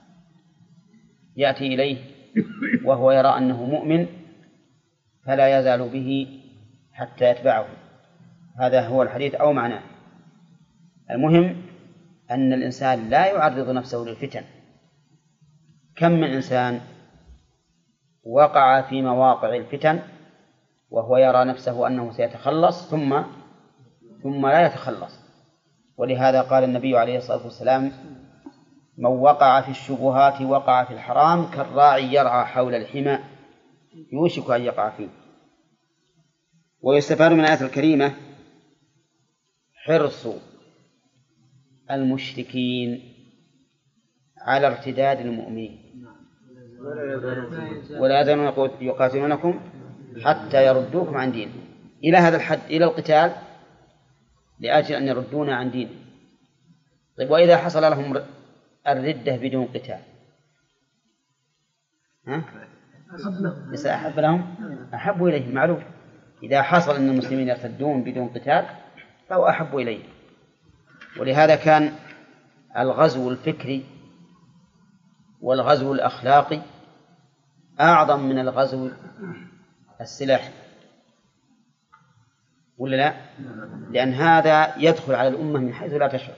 يأتي إليه وهو يرى أنه مؤمن فلا يزال به حتى يتبعه. هذا هو الحديث أو معناه. المهم أن الإنسان لا يعرض نفسه للفتن. كم من إنسان وقع في مواقع الفتن وهو يرى نفسه أنه سيتخلص ثم لا يتخلص. ولهذا قال النبي عليه الصلاة والسلام من وقع في الشبهات وقع في الحرام كالراعي يرعى حول الحمى يوشك أن يقع فيه. ويستفاد من الآية الكريمة حرص المشركين على ارتداد المؤمنين ولا يزالون يقاتلونكم حتى يردوكم عن دينكم، إلى هذا الحد، إلى القتال لأجل أن يردونا عن دينهم. طيب وإذا حصل لهم الردة بدون قتال إذا أحب لهم أحب إليه، معلوم. إذا حصل أن المسلمين يرتدون بدون قتال فهو أحب إليه. ولهذا كان الغزو الفكري والغزو الأخلاقي أعظم من الغزو السلاحي، ولا لا؟ لأن هذا يدخل على الأمة من حيث لا تشعر،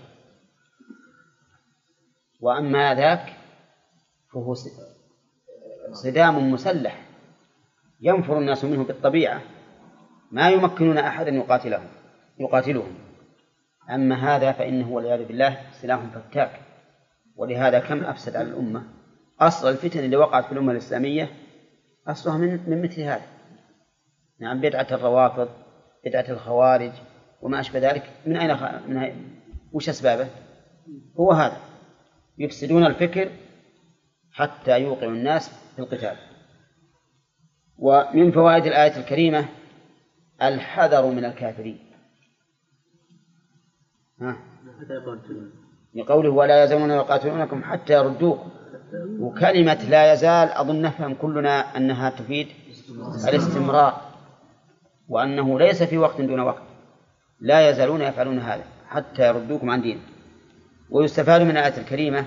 وأما ذاك فهو صدام مسلح ينفر الناس منه بالطبيعة، ما يمكنون أحدا يقاتلهم. أما هذا فإنه والعياذ بالله سلاح فتاك. ولهذا كم أفسد على الأمة. أصل الفتن اللي وقعت في الأمة الإسلامية أصلها من مثل هذا. نعم، بدعة الروافض، بدعة الخوارج وما أشبه ذلك. من أين وش أسبابه؟ هو هذا، يفسدون الفكر حتى يوقعوا الناس في القتال. ومن فوائد الآية الكريمة الحذر من الكافرين، لقوله ولا يزالون يقاتلونكم حتى يردوكم. وكلمة لا يزال أظن نفهم كلنا أنها تفيد الاستمرار، وأنه ليس في وقت دون وقت، لا يزالون يفعلون هذا حتى يردوكم عن دين. ويستفاد من الآية الكريمة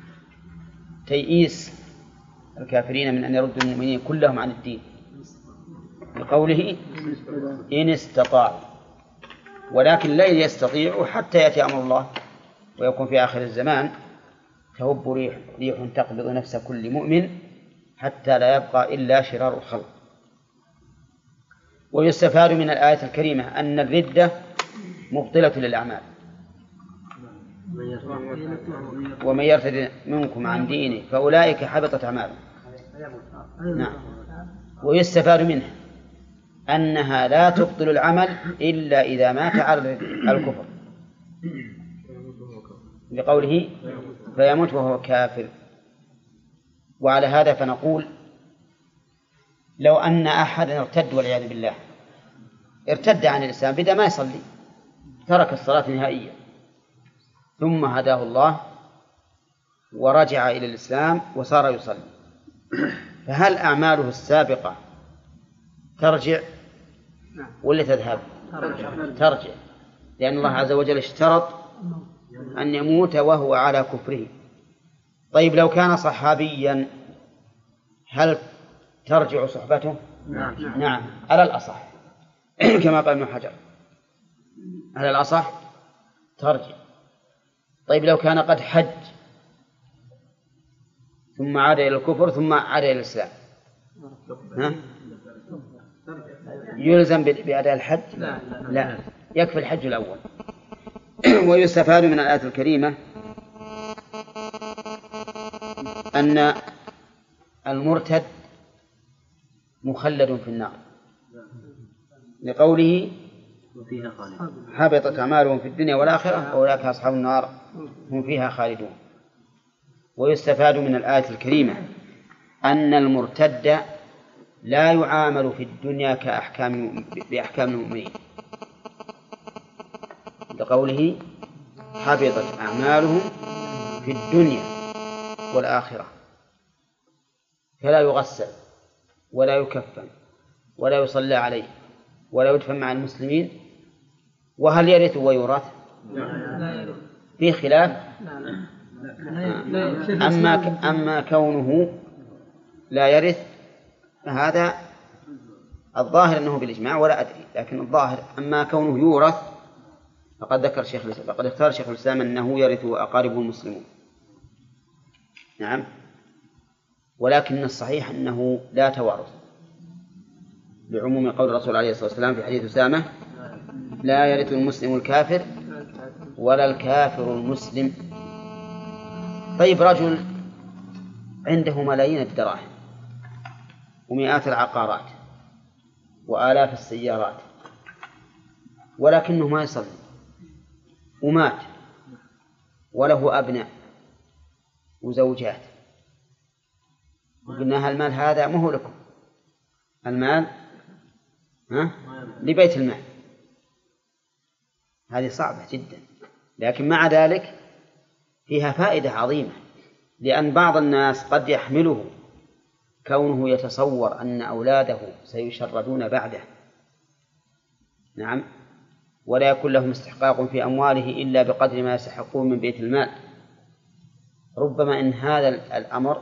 تيئيس الكافرين من أن يردوا المؤمنين كلهم عن الدين، لقوله إن استطاعوا، ولكن لا يستطيعوا حتى يأتي أمر الله ويكون في آخر الزمان تهب ريح تقبض نفس كل مؤمن حتى لا يبقى إلا شرار الخلق. ويستفاد من الآية الكريمة أن الردة مبطلة للأعمال، ومن يرتد منكم عن دينه فأولئك حبطت أعمالهم. نعم. ويستفاد منه أنها لا تبطل العمل إلا إذا مات على الكفر، لقوله فيموت وهو كافر. وعلى هذا فنقول لو أن أحدا ارتد والعياذ بالله، ارتد عن الإسلام، بدأ ما يصلي، ترك الصلاة نهائيا، ثم هداه الله ورجع إلى الإسلام وصار يصلي، فهل أعماله السابقة ترجع ولا تذهب؟ ترجع، لأن الله عز وجل اشترط أن يموت وهو على كفره. طيب لو كان صحابيا هل ترجع صحبته؟ نعم على الأصح كما قال ابن حجر، على الأصح ترجع. طيب لو كان قد حج ثم عاد إلى الكفر ثم عاد إلى الإسلام، يلزم بأداء الحج؟ لا، يكفي الحج الأول. ويستفاد من الآية الكريمة أن المرتد مخلد في النار، لقوله حبطت أعمالهم في الدنيا والآخرة وأولئك أصحاب النار هم فيها خالدون. ويستفاد من الآية الكريمة أن المرتد لا يعامل في الدنيا بأحكام المؤمنين، لقوله حبطت أعمالهم في الدنيا والآخرة، فلا يغسل ولا يكفن ولا يصلى عليه ولا يدفن مع المسلمين. وهل يرث ويورث؟ في خلاف. أما كونه لا يرث فهذا الظاهر أنه بالإجماع ولا أدري، لكن الظاهر أما كونه يورث فقد اختار شيخ الإسلام أنه يرث أقاربه المسلمون. نعم، ولكن الصحيح أنه لا توارث، لعموم قول الرسول عليه الصلاة والسلام في حديث أسامة لا يرث المسلم الكافر ولا الكافر المسلم. طيب رجل عنده ملايين الدراهم ومئات العقارات وآلاف السيارات ولكنه ما يصلي ومات وله أبناء وزوجات، وقلنا المال هذا ما هو لكم، المال لبيت المال، هذه صعبة جدا. لكن مع ذلك فيها فائدة عظيمة، لأن بعض الناس قد يحمله كونه يتصور أن أولاده سيشردون بعده، نعم، ولا يكون لهم استحقاق في أمواله إلا بقدر ما يستحقون من بيت المال. ربما إن هذا الأمر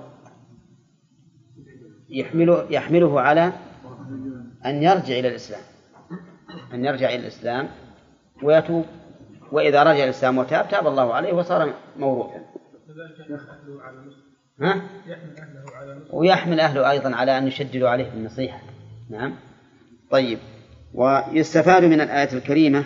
يحمله على أن يرجع إلى الإسلام ويتوب، وإذا رجع الإسلام وتاب تاب الله عليه وصار موروثا. ويحمل أهله أيضا على أن يشددوا عليه بالنصيحة. نعم. طيب، ويستفاد من الآية الكريمة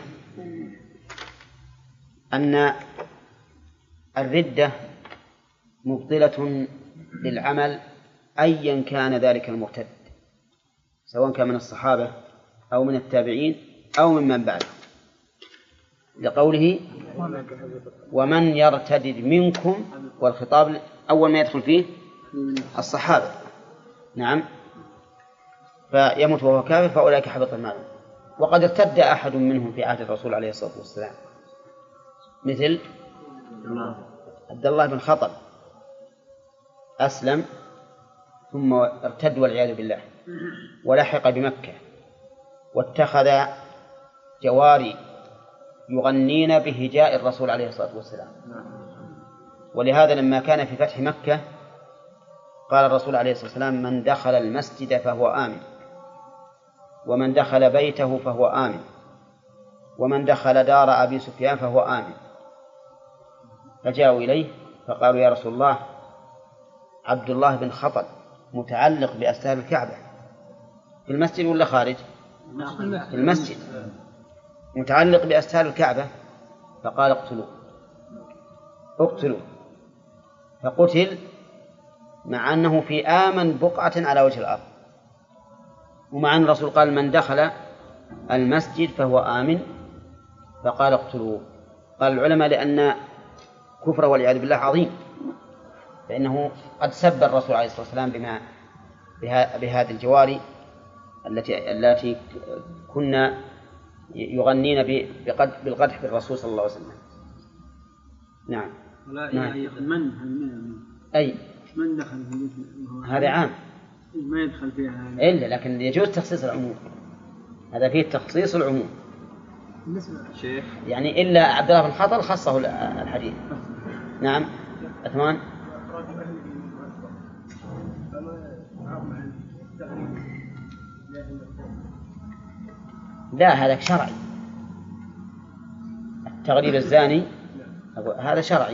أن الردة مبطلة للعمل أيا كان ذلك المرتد، سواء كان من الصحابة أو من التابعين أو ممن بعده، لقوله ومن يرتد منكم، والخطاب أول ما يدخل فيه الصحابة. نعم. فيموت وهو كافر فأولئك حبط أعمالهم. وقد ارتد أحد منهم في عهد الرسول عليه الصلاة والسلام، مثل عبد الله بن خطل، أسلم ثم ارتد والعياذ بالله، ولحق بمكة واتخذ جواري يغنين بهجاء الرسول عليه الصلاة والسلام. ولهذا لما كان في فتح مكة قال الرسول عليه الصلاة والسلام من دخل المسجد فهو آمن، ومن دخل بيته فهو آمن، ومن دخل دار أبي سفيان فهو آمن. فجاءوا إليه فقالوا يا رسول الله عبد الله بن خطل متعلق بأستار الكعبة في المسجد ولا خارج؟ في المسجد، متعلق بأستار الكعبة. فقال اقتلوه، فقتل مع أنه في آمن بقعة على وجه الأرض، ومع أن الرسول قال من دخل المسجد فهو آمن، فقال اقتلوه. قال العلماء لأن كفر والعياذ بالله عظيم، فإنه قد سب الرسول عليه الصلاة والسلام بهذه الجواري التي كنا يغنين بالقدح بالرسول صلى الله عليه وسلم. نعم. من دخل في هذا عام ما يدخل فيها إلا، لكن يجوز تخصيص العموم، هذا فيه تخصيص العموم. شيخ يعني إلا عبد الله بن خطل خصه الحديث. نعم. أثمان. لا، هذا شرعي. التغريب الزاني هذا شرعي.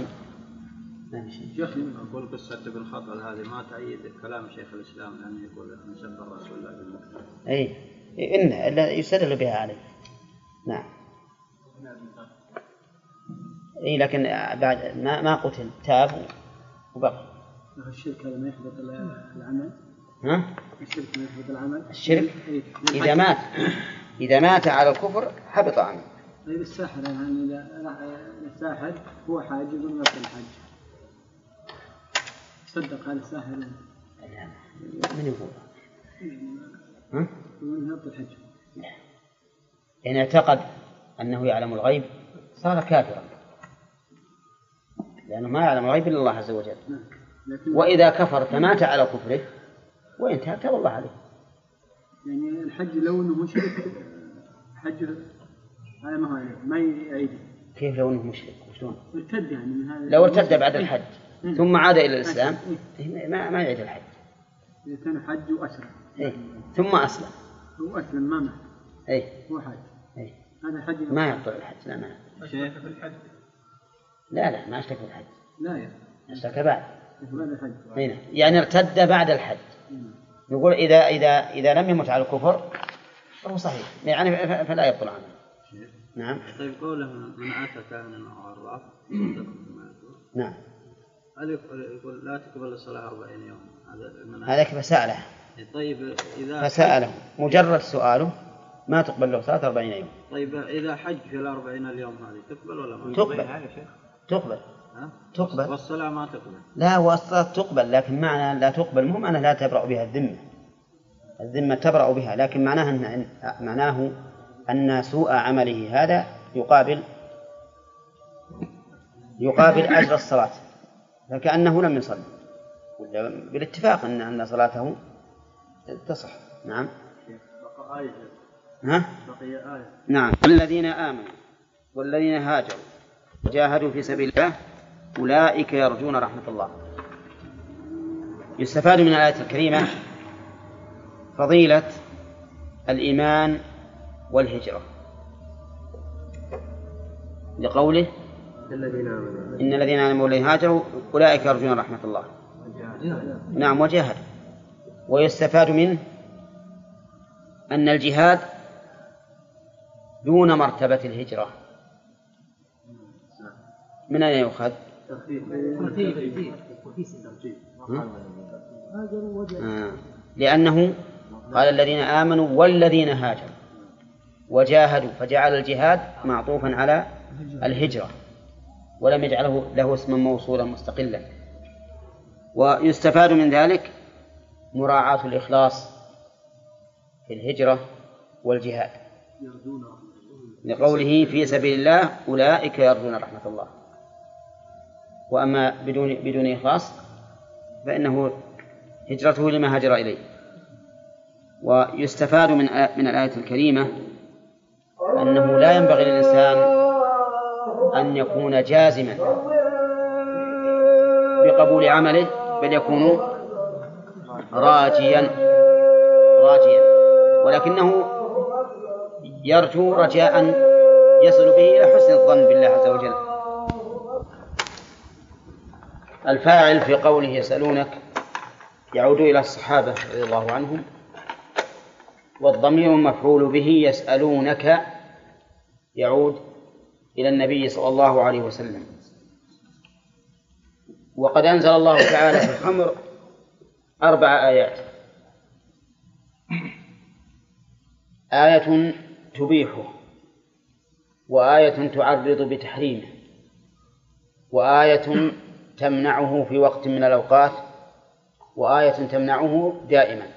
أقول قصة ابن خطل هذه ما تأيد كلام شيخ الإسلام لأنه يقول من سب الرسول الله بالمكتب. إن يستدل بها عليه. نعم. لكن بعد ما قتل تاب وبقى. الشرك هذا ما يحبط العمل. الشرك ما يحبط العمل. الشرك إذا مات على الكفر حبط عمله. طيب الساحر يعني إذا الساحر هو حاجز من نص الحج صدق على الساحر من يقول؟ من نص الحج إن اعتقد أنه يعلم الغيب صار كافرا، لأنه ما يعلم الغيب إلا الله عز وجل. وإذا كفر فمات على كفره وانتهى تاب الله عليه. يعني الحج لو أنه مشرك حج هذا ما يعيد. كيف لو أنه مشرك؟ وشلون؟ ارتد يعني من هذا. لو ارتد بعد الحج ثم عاد إلى الإسلام ما يعيد الحج. إذا كان حج وأسلم. ثم أسلم. هو أسلم ما مات. هو حج. هذا حج. ما يبطل الحج. لا ما. أشرك في الحج. لا ما أشرك في الحج. لا يا. أشرك بعد. بعد الحج. يعني ارتد بعد الحج. يقول إذا لم يمت على الكفر فهو صحيح، يعني فلا يبطل عنه. نعم. طيب قوله من أتى كاهنا أو عراف. نعم. هذا يقول لا تقبل الصلاة 40 يوم. هذا فسأله. طيب فسأله مجرد سؤاله ما تقبل له صلاة 40 يوم. طيب إذا حج في 40 اليوم هذه تقبل ولا ما تقبل؟ تقبل. والصلاة ما تقبل. لا، والصلاة تقبل، لكن معنى لا تقبل مو معنى لا تبرأ بها الذمة تبرأ بها، لكن معناه أن سوء عمله هذا يقابل أجر الصلاة، فكأنه لم يصلي، بالاتفاق أن صلاته تصح. نعم. بقى آية. ها؟ بقي آية. نعم. الذين آمنوا والذين هاجروا جاهدوا في سبيل الله أولئك يرجون رحمة الله. يستفاد من الآية الكريمة فضيلة الإيمان والهجرة، لقوله إن الذين آمنوا والذين هاجروا أولئك يرجون رحمة الله. نعم، وجاهدوا. ويستفاد منه أن الجهاد دون مرتبة الهجرة. من أين يؤخذ؟ لأنه قال الذين آمنوا والذين هاجروا وجاهدوا، فجعل الجهاد معطوفا على الهجرة ولم يجعله له اسما موصولا مستقلا. ويستفاد من ذلك مراعاة الإخلاص في الهجرة والجهاد، لقوله في سبيل الله أولئك يرجون رحمة الله. وأما بدون إخلاص فإنه هجرته لما هاجر إليه. ويستفاد من الآية الكريمة أنه لا ينبغي للإنسان أن يكون جازما بقبول عمله، بل يكون راجيا ولكنه يرجو رجاء يصل به إلى حسن الظن بالله عز وجل. الفاعل في قوله يسألونك يعود إلى الصحابة رضي الله عنهم، والضمير المفعول به يسألونك يعود إلى النبي صلى الله عليه وسلم. وقد أنزل الله تعالى في الخمر 4 آيات: آية تبيحه، وآية تعرض بتحريمه، وآية تمنعه في وقت من الأوقات، وآية تمنعه دائما.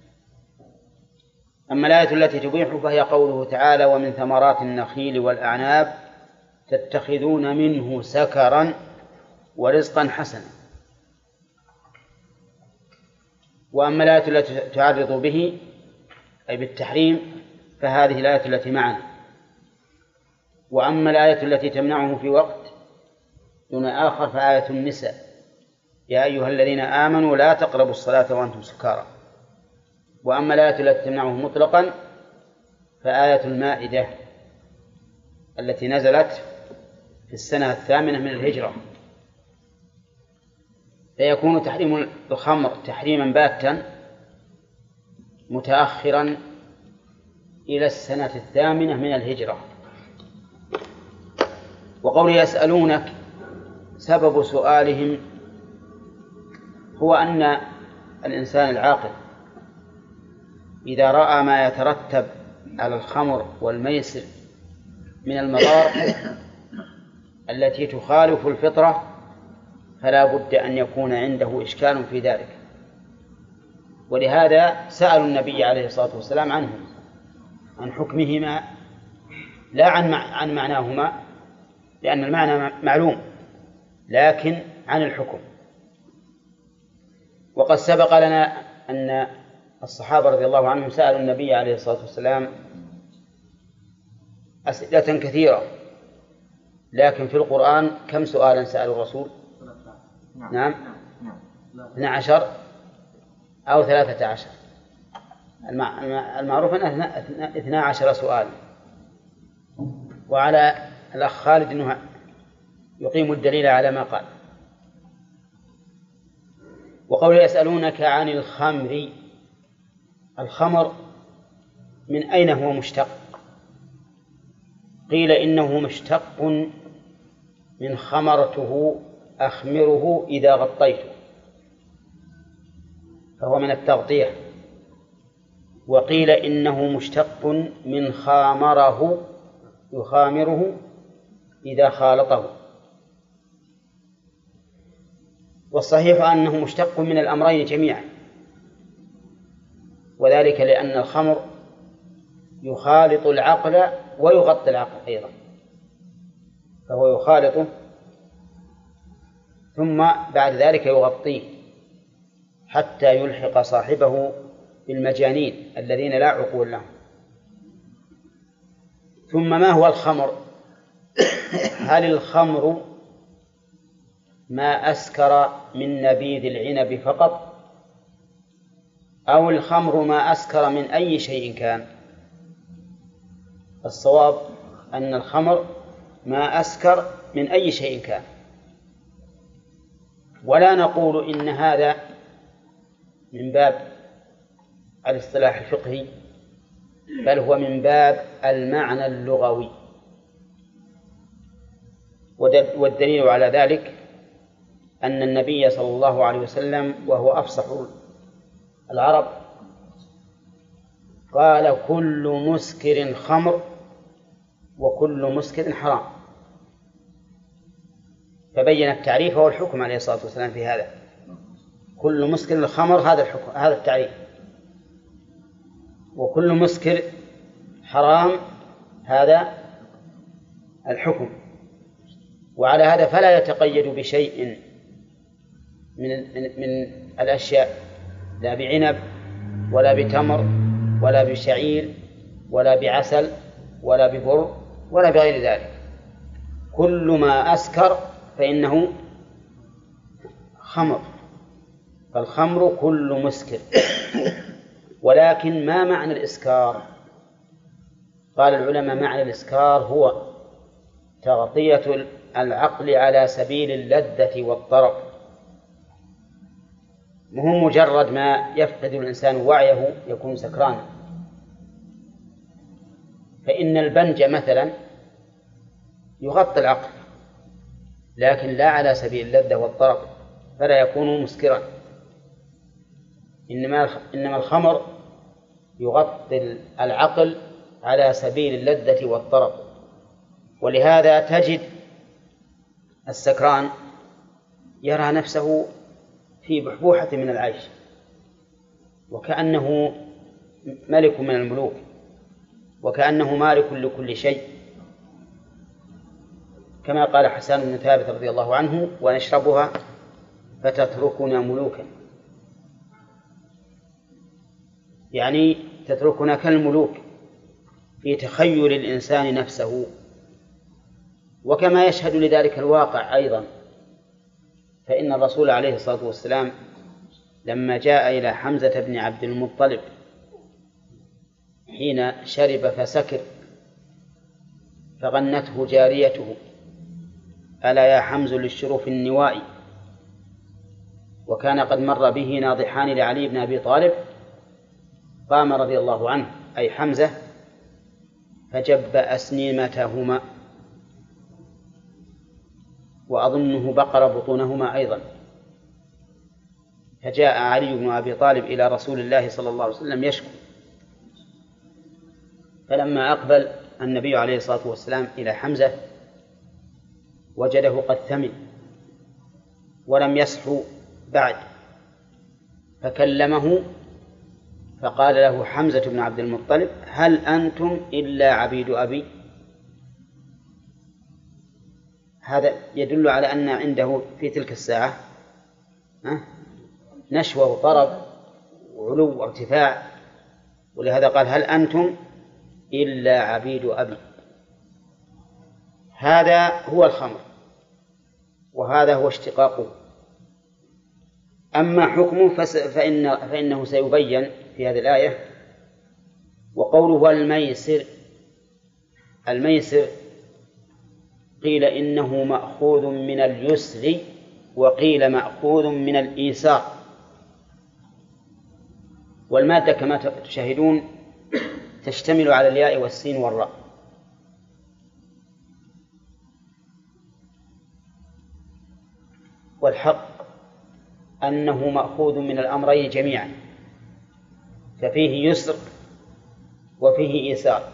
أما الآية التي تبيحه فهي قوله تعالى: ومن ثمرات النخيل والأعناب تتخذون منه سكرا ورزقا حسنا. وأما الآية التي تعرض به أي بالتحريم فهذه الآية التي معنا. وأما الآية التي تمنعه في وقت دون آخر فآية النساء: يا أيها الذين آمنوا لا تقربوا الصلاة وأنتم سكارى. وأما الآية التي تمنعه مطلقا فآية المائدة التي نزلت في السنة 8 من الهجرة. فيكون تحريم الخمر تحريما باتا متأخرا إلى السنة 8 من الهجرة. وقول يسألونك سبب سؤالهم هو أن الإنسان العاقل إذا رأى ما يترتب على الخمر والميسر من المضار التي تخالف الفطرة فلا بد أن يكون عنده إشكال في ذلك. ولهذا سألوا النبي عليه الصلاة والسلام عنهم، عن حكمهما، لا عن معناهما، لأن المعنى معلوم، لكن عن الحكم. وقد سبق لنا أن الصحابة رضي الله عنهم سألوا النبي عليه الصلاة والسلام أسئلة كثيرة، لكن في القرآن كم سؤالا سألوا الرسول؟ نعم 12 أو 13. المعروف أنه 12 سؤال. وعلى الأخ خالد أنه يقيم الدليل على ما قال. وقول يسألونك عن الخمر، الخمر من أين هو مشتق؟ قيل إنه مشتق من خمرته أخمره إذا غطيته، فهو من التغطية. وقيل إنه مشتق من خامره يخامره إذا خالطه. والصحيح أنه مشتق من الأمرين جميعا، وذلك لأن الخمر يخالط العقل ويغطي العقل أيضا، فهو يخالطه ثم بعد ذلك يغطيه حتى يلحق صاحبه بالمجانين الذين لا عقول لهم. ثم ما هو الخمر؟ هل الخمر ما أسكر من نبيذ العنب فقط، أو الخمر ما أسكر من أي شيء كان؟ الصواب أن الخمر ما أسكر من أي شيء كان، ولا نقول إن هذا من باب الاصطلاح الفقهي، بل هو من باب المعنى اللغوي. والدليل على ذلك أن النبي صلى الله عليه وسلم وهو أفصح العرب قال: كل مسكر خمر وكل مسكر حرام، فبين التعريف والحكم عليه الصلاة والسلام في هذا. كل مسكر الخمر هذا الحكم، هذا التعريف، وكل مسكر حرام هذا الحكم. وعلى هذا فلا يتقيد بشيء من الأشياء، لا بعنب ولا بتمر ولا بشعير ولا بعسل ولا ببر ولا بغير ذلك. كل ما أسكر فإنه خمر، فالخمر كل مسكر. ولكن ما معنى الإسكار؟ قال العلماء: معنى الإسكار هو تغطية العقل على سبيل اللذة والطرب، مهم مجرد ما يفقد الإنسان وعيه يكون سكرانا. فإن البنج مثلا يغطي العقل، لكن لا على سبيل اللذة والطرب، فلا يكون مسكرا. إنما الخمر يغطي العقل على سبيل اللذة والطرب. ولهذا تجد السكران يرى نفسه في بحبوحة من العيش، وكأنه ملك من الملوك، وكأنه مالك لكل شيء، كما قال حسان بن ثابت رضي الله عنه: ونشربها فتتركنا ملوكا، يعني تتركنا كالملوك في تخيل الإنسان نفسه. وكما يشهد لذلك الواقع أيضا، فإن الرسول عليه الصلاة والسلام لما جاء إلى حمزة بن عبد المطلب حين شرب فسكر فغنته جاريته: ألا يا حمز للشروف النوائي. وكان قد مر به ناضحان لعلي بن أبي طالب، قام رضي الله عنه أي حمزة فجب أسنمتهما، وأظنه بقر بطونهما أيضا. فجاء علي بن أبي طالب إلى رسول الله صلى الله عليه وسلم يشكو، فلما أقبل النبي عليه الصلاة والسلام إلى حمزة وجده قد ثمن ولم يصحو بعد، فكلمه فقال له حمزة بن عبد المطلب: هل أنتم إلا عبيد أبي؟ هذا يدل على أن عنده في تلك الساعة نشوة وطرب وعلو وارتفاع، ولهذا قال: هل أنتم إلا عبيد أبي. هذا هو الخمر، وهذا هو اشتقاقه. أما حكمه فإنه سيبين في هذه الآية. وقوله الميسر، الميسر قيل إنه مأخوذ من اليسر، وقيل مأخوذ من الإيسار. والمادة كما تشاهدون تشتمل على الياء والسين والراء. والحق أنه مأخوذ من الأمرين جميعا، ففيه يسر وفيه إيسار،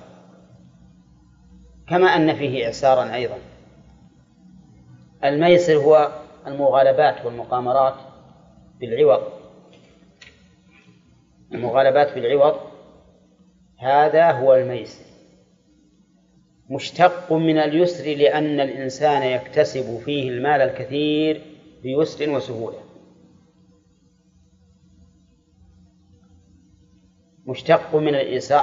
كما أن فيه إعسارا أيضا. الميسر هو المغالبات والمقامرات بالعوض، المغالبات بالعوض، هذا هو الميسر، مشتق من اليسر لأن الإنسان يكتسب فيه المال الكثير بيسر وسهولة. مشتق من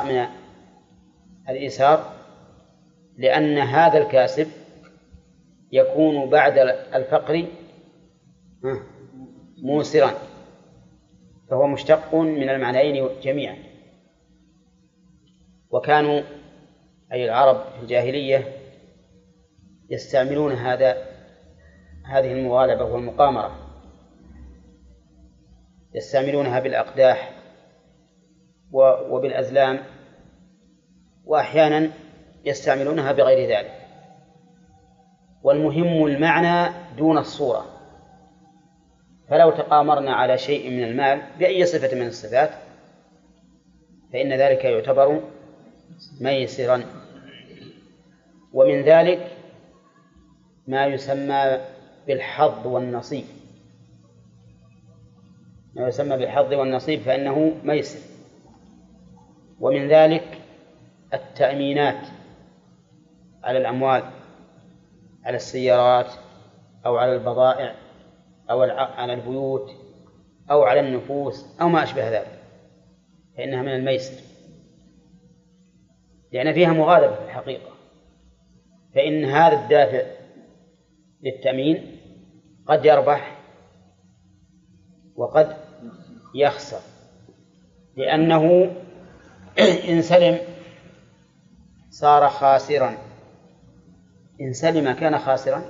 الإيسار لأن هذا الكاسب يكون بعد الفقر موسرا، فهو مشتق من المعنيين جميعا. وكانوا أي العرب في الجاهلية يستعملون هذه المغالبة والمقامرة، يستعملونها بالأقداح وبالأزلام، وأحيانا يستعملونها بغير ذلك. والمهم المعنى دون الصورة، فلو تقامرنا على شيء من المال بأي صفة من الصفات فإن ذلك يعتبر ميسرا. ومن ذلك ما يسمى بالحظ والنصيب، ما يسمى بالحظ والنصيب فإنه ميسر. ومن ذلك التأمينات على الأموال، على السيارات أو على البضائع أو على البيوت أو على النفوس أو ما أشبه ذلك، فإنها من الميسر لأن فيها مغالبة في الحقيقة. فإن هذا الدافع للتأمين قد يربح وقد يخسر، لأنه إن سلم صار خاسرا، إن سلم كان خاسرا.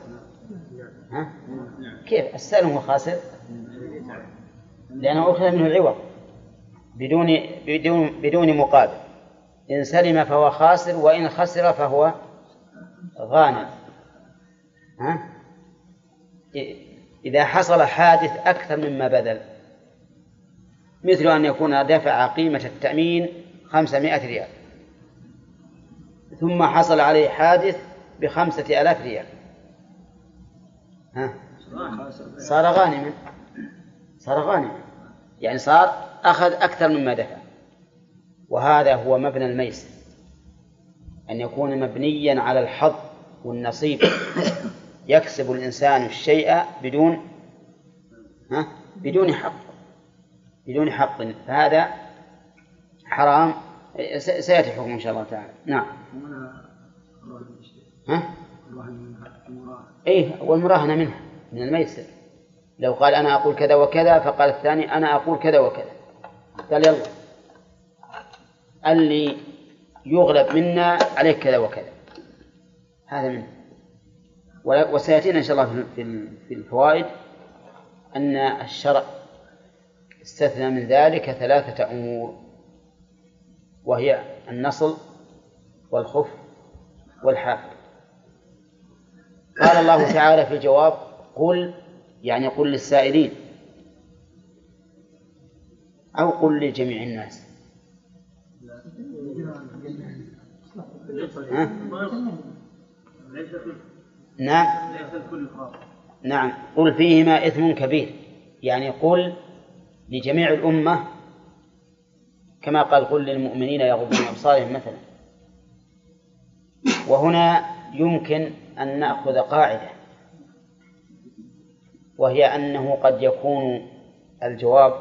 كيف السلم هو خاسر؟ لأنه أخذ منه العوض بدون مقابل. إن سلم فهو خاسر، وإن خسر فهو غانم. إذا حصل حادث أكثر مما بذل، مثل أن يكون دفع قيمة التأمين 500 ريال ثم حصل عليه حادث ب5,000 ريال، صار غانما، يعني صار أخذ أكثر مما دفع. وهذا هو مبنى الميسر، أن يكون مبنيا على الحظ والنصيب، يكسب الإنسان الشيء بدون حق، فهذا حرام. سيأتي حكم إن شاء الله تعالى. نعم. والمراهنة منها من الميسر. لو قال أنا أقول كذا وكذا، فقال الثاني أنا أقول كذا وكذا، قال يلا اللي يغلب منا عليك كذا وكذا، هذا منه. وسيأتينا إن شاء الله في الفوائد أن الشرع استثنى من ذلك 3 أمور، وهي النصل والخف والحافظ. قال الله تعالى في الجواب قل، يعني قل للسائلين أو قل لجميع الناس. نعم قل فيهما إثم كبير، يعني قل لجميع الأمة، كما قال قل للمؤمنين يغضوا من أبصارهم مثلا. وهنا يمكن أن نأخذ قاعدة، وهي أنه قد يكون الجواب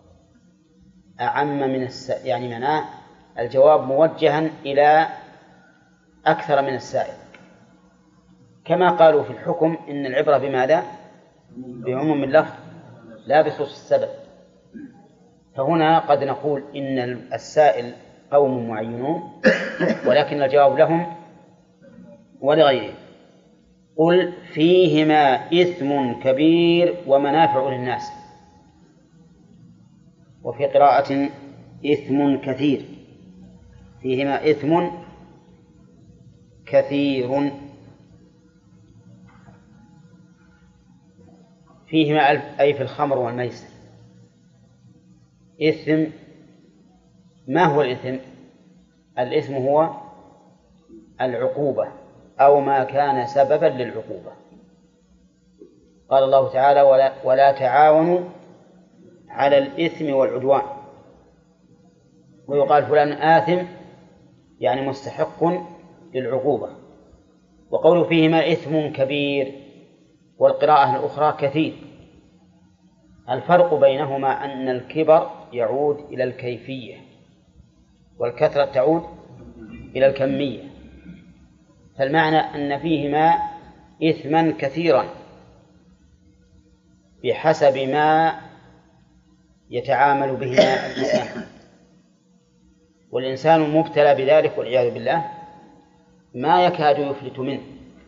أعم من يعني معناه الجواب موجها إلى أكثر من السائل، كما قالوا في الحكم إن العبرة بماذا؟ بعموم اللفظ لا بخصوص السبب. فهنا قد نقول إن السائل قوم معينون، ولكن الجواب لهم ولغيرهم. قل فيهما إثم كبير ومنافع للناس، وفي قراءة إثم كثير، فيهما إثم كثير. فيهما أي في الخمر والميسر. إثم، ما هو الإثم؟ الإثم هو العقوبة أو ما كان سببا للعقوبة. قال الله تعالى ولا تعاونوا على الإثم والعدوان. ويقال فلان آثم يعني مستحق للعقوبة. وقول فيهما إثم كبير، والقراءة الأخرى كثير. الفرق بينهما أن الكبر يعود إلى الكيفية، والكثرة تعود إلى الكمية. فالمعنى أن فيهما إثما كثيرا بحسب ما يتعامل بهما الإنسان، والإنسان مبتلى بذلك والعياذ بالله ما يكاد يفلت منه،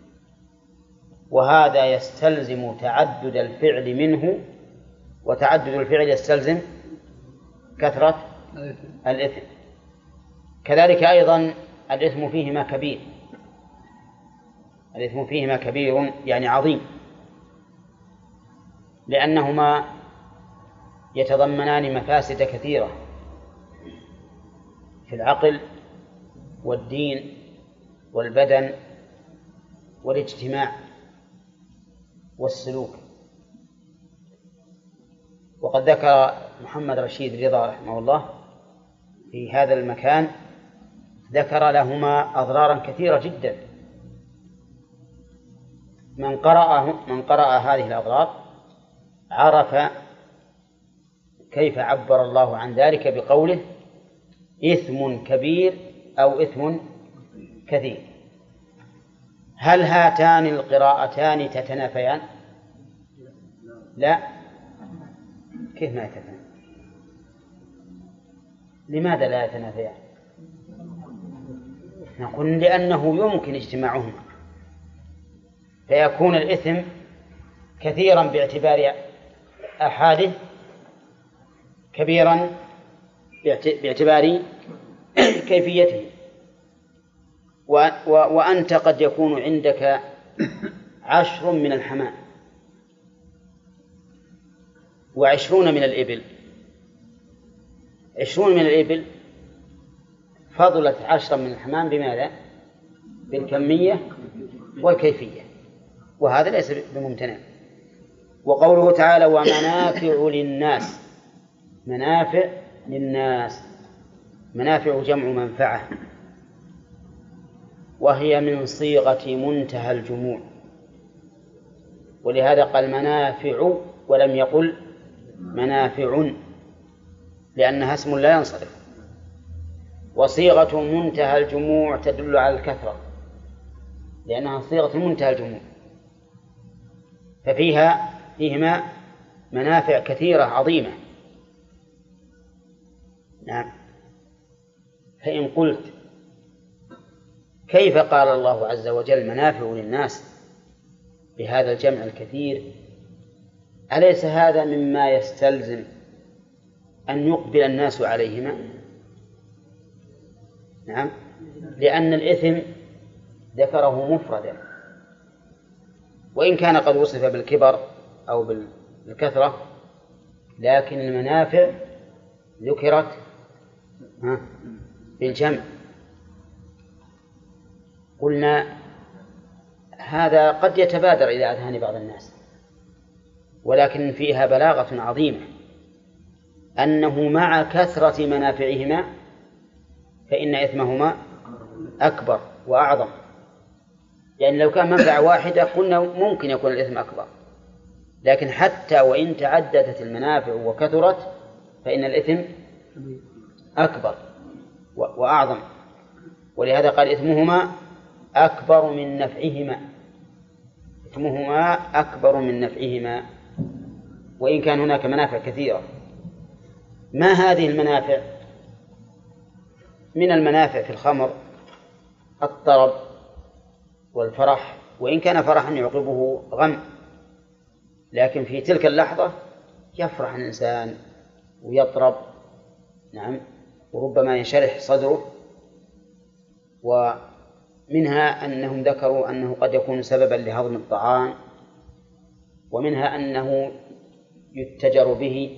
وهذا يستلزم تعدد الفعل منه، وتعدد الفعل يستلزم كثرة الإثم. كذلك أيضا الإثم فيهما كبير، الإثم فيهما كبير يعني عظيم، لأنهما يتضمنان مفاسد كثيرة في العقل والدين والبدن والاجتماع والسلوك. وقد ذكر محمد رشيد رضا رحمه الله في هذا المكان، ذكر لهما أضرارا كثيرة جدا. من قرأ هذه الأضرار عرف كيف عبر الله عن ذلك بقوله إثم كبير أو إثم كثير. هل هاتان القراءتان تتنافيان؟ لا. كيف ما يتنافيان؟ لماذا لا يتنافيان؟ نقول لأنه يمكن اجتماعهما، فيكون الإثم كثيرا باعتبار أحاده، كبيرا باعتبار كيفيته. وأنت قد يكون عندك 10 من الحمام و20 من الإبل. 20 من الإبل فضلت 10 من الحمام بماذا؟ بالكمية والكيفية، وهذا ليس بممتنع. وقوله تعالى ومنافع للناس، منافع للناس، منافع جمع منفعة، وهي من صيغة منتهى الجموع، ولهذا قال منافع ولم يقل منافع، لأنها اسم لا ينصرف. وصيغة منتهى الجموع تدل على الكثرة، لأنها صيغة منتهى الجموع، فيهما منافع كثيرة عظيمة. نعم. فإن قلت كيف قال الله عز وجل منافع للناس بهذا الجمع الكثير، أليس هذا مما يستلزم أن يقبل الناس عليهما؟ نعم، لأن الإثم ذكره مفردا، وإن كان قد وصف بالكبر أو بالكثرة، لكن المنافع ذكرت بالجمع. قلنا هذا قد يتبادر إلى أذهان بعض الناس، ولكن فيها بلاغة عظيمة، أنه مع كثرة منافعهما فإن إثمهما أكبر وأعظم. يعني لو كان منفعة واحدة قلنا ممكن يكون الإثم أكبر، لكن حتى وإن تعددت المنافع وكثرت فإن الإثم أكبر وأعظم. ولهذا قال إثمهما أكبر من نفعهما، إثمهما أكبر من نفعهما، وإن كان هناك منافع كثيرة. ما هذه المنافع؟ من المنافع في الخمر الطرب والفرح، وإن كان فرحا يعقبه غم، لكن في تلك اللحظة يفرح الإنسان ويطرب، نعم، وربما ينشرح صدره. ومنها أنهم ذكروا أنه قد يكون سببا لهضم الطعام، ومنها أنه يتجر به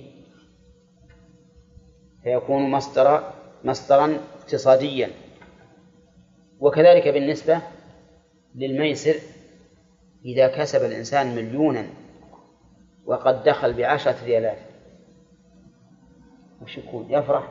فيكون مصدرا اقتصاديا. وكذلك بالنسبة للميسر، إذا كسب الإنسان 1,000,000 وقد دخل ب10 ريالات وش يكون؟ يفرح؟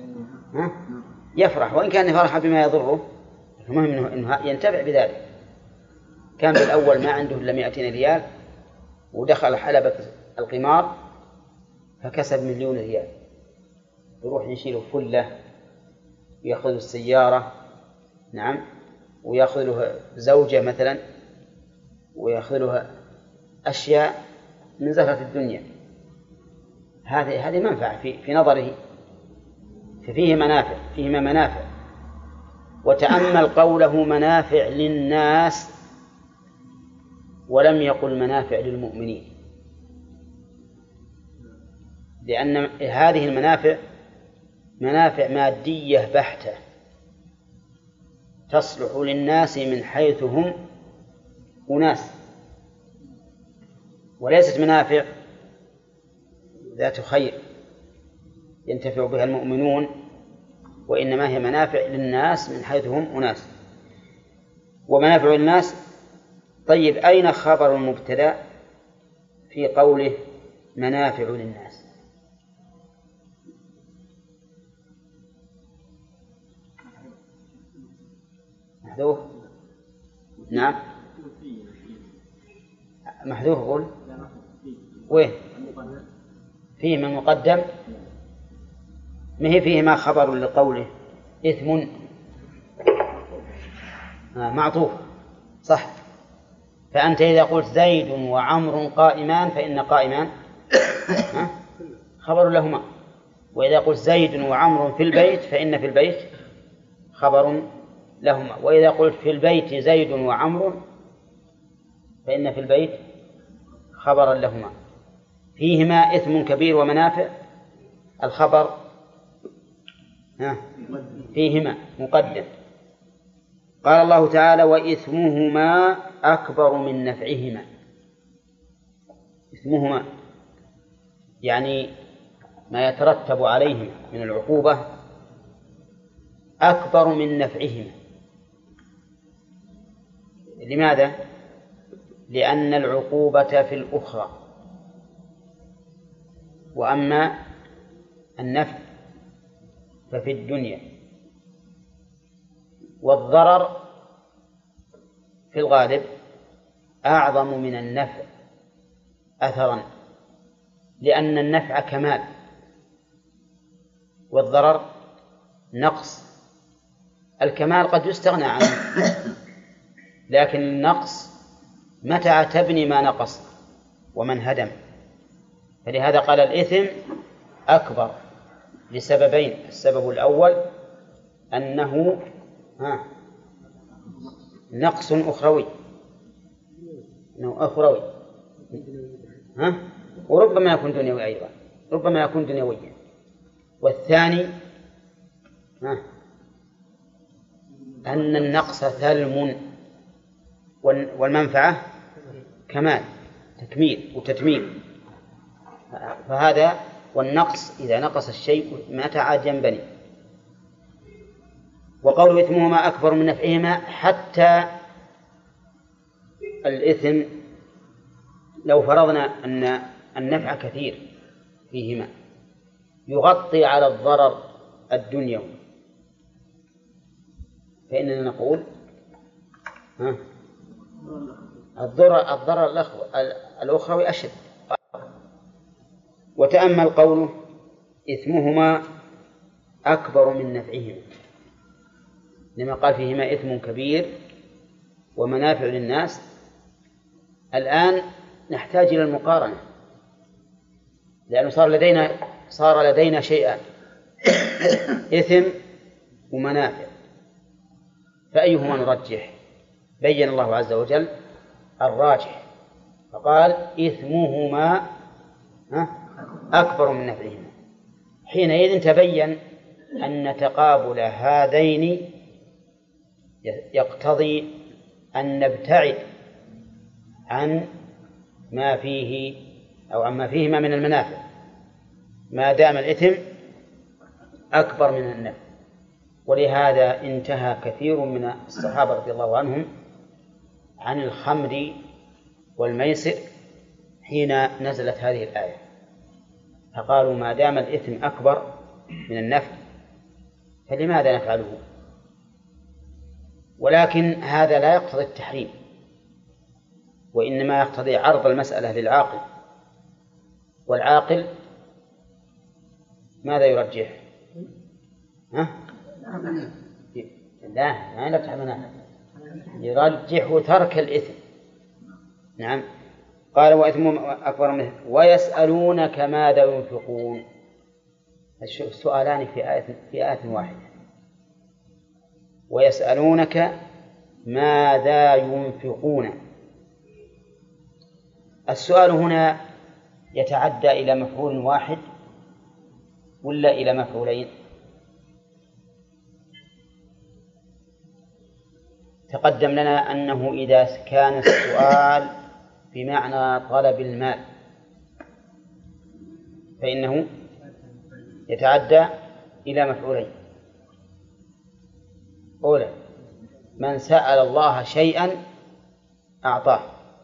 يفرح، وإن كان فرح بما يضره، المهم أنه ينتفع بذلك. كان بالأول ما عنده إلا 200 ريال ودخل حلبة القمار فكسب 1,000,000 ريال، يروح يشيله فلة ويأخذ السيارة، نعم، ويأخذ له زوجة مثلا، ويأخذ له أشياء من زهرة الدنيا، هذه منفعة في نظره، ففيه منافع، فيهما منافع. وتأمل قوله منافع للناس ولم يقل منافع للمؤمنين، لأن هذه المنافع منافع مادية بحتة تصلح للناس من حيث هم أناس، وليست منافع ذات خير ينتفع بها المؤمنون، وإنما هي منافع للناس من حيث هم أناس. ومنافع للناس، طيب أين خبر المبتدأ في قوله منافع للناس؟ محذوف؟ نعم محذوف. قول وين فيه من مقدم؟ ما هي فيه ما خبر لقوله إثم معطوف، صح. فأنت إذا قلت زيد وعمر قائمان فإن قائمان خبر لهما، وإذا قلت زيد وعمر في البيت فإن في البيت خبر لهما، وإذا قلت في البيت زيد وعمر فإن في البيت خبرا لهما. فيهما إثم كبير ومنافع، الخبر فيهما مقدم. قال الله تعالى وإثمهما أكبر من نفعهما. إثمهما يعني ما يترتب عليهما من العقوبة أكبر من نفعهما. لماذا؟ لأن العقوبة في الأخرى، وأما النفع ففي الدنيا. والضرر في الغالب أعظم من النفع أثرا، لأن النفع كمال والضرر نقص. الكمال قد يستغنى عنه، لكن النقص متى تبني ما نقص ومن هدم. فلهذا قال الإثم أكبر لسببين: السبب الأول أنه نقص أخروي، وربما يكون دنيوي أيضا، ربما يكون دنيويا. والثاني أن النقص ثلم والمنفعة كمال، تكميل وتتميم. فهذا والنقص إذا نقص الشيء متى عاد ينبني. وقول إثمهما أكبر من نفعهما، حتى الإثم لو فرضنا أن النفع كثير فيهما يغطي على الضرر الدنيوي، فإننا نقول الضرر الأخروي أشد. وتأمل قوله إثمهما أكبر من نفعهما، لما قال فيهما إثم كبير ومنافع للناس. الآن نحتاج إلى المقارنة، لأنه صار لدينا شيئان: إثم ومنافع، فأيهما نرجح؟ بين الله عز وجل الراجح، فقال إثمهما أكبر من نفعهما. حينئذ تبين أن تقابل هذين يقتضي أن نبتعد عن ما فيه أو عما فيهما من المنافع، ما دام الإثم أكبر من النفع. ولهذا انتهى كثير من الصحابة رضي الله عنهم عن الخمر والميسر حين نزلت هذه الآية، فقالوا ما دام الإثم أكبر من النفع فلماذا نفعله؟ ولكن هذا لا يقتضي التحريم، وإنما يقتضي عرض المسألة للعاقل. والعاقل ماذا يرجح؟ لا ما نفتح منافع، يرجح ترك الإثم. نعم. قال وإثم أكبر منه. ويسألونك ماذا ينفقون، السؤالان في آية واحدة. ويسألونك ماذا ينفقون، السؤال هنا يتعدى إلى مفعول واحد ولا إلى مفعولين؟ تقدم لنا أنه إذا كان السؤال بمعنى طلب المال فإنه يتعدى إلى مفعولين. أولا من سأل الله شيئا أعطاه،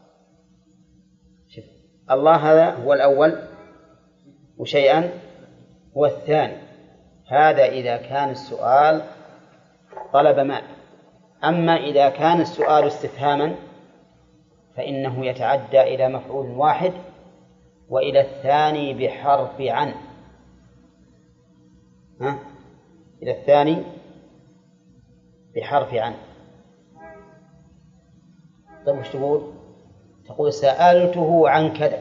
شوف الله هذا هو الأول وشيئا هو الثاني، هذا إذا كان السؤال طلب مال. أما إذا كان السؤال استفهاما فإنه يتعدى إلى مفعول واحد وإلى الثاني بحرف عن. إلى الثاني بحرف عن. طيب وش تقول؟ تقول سألته عن كذا.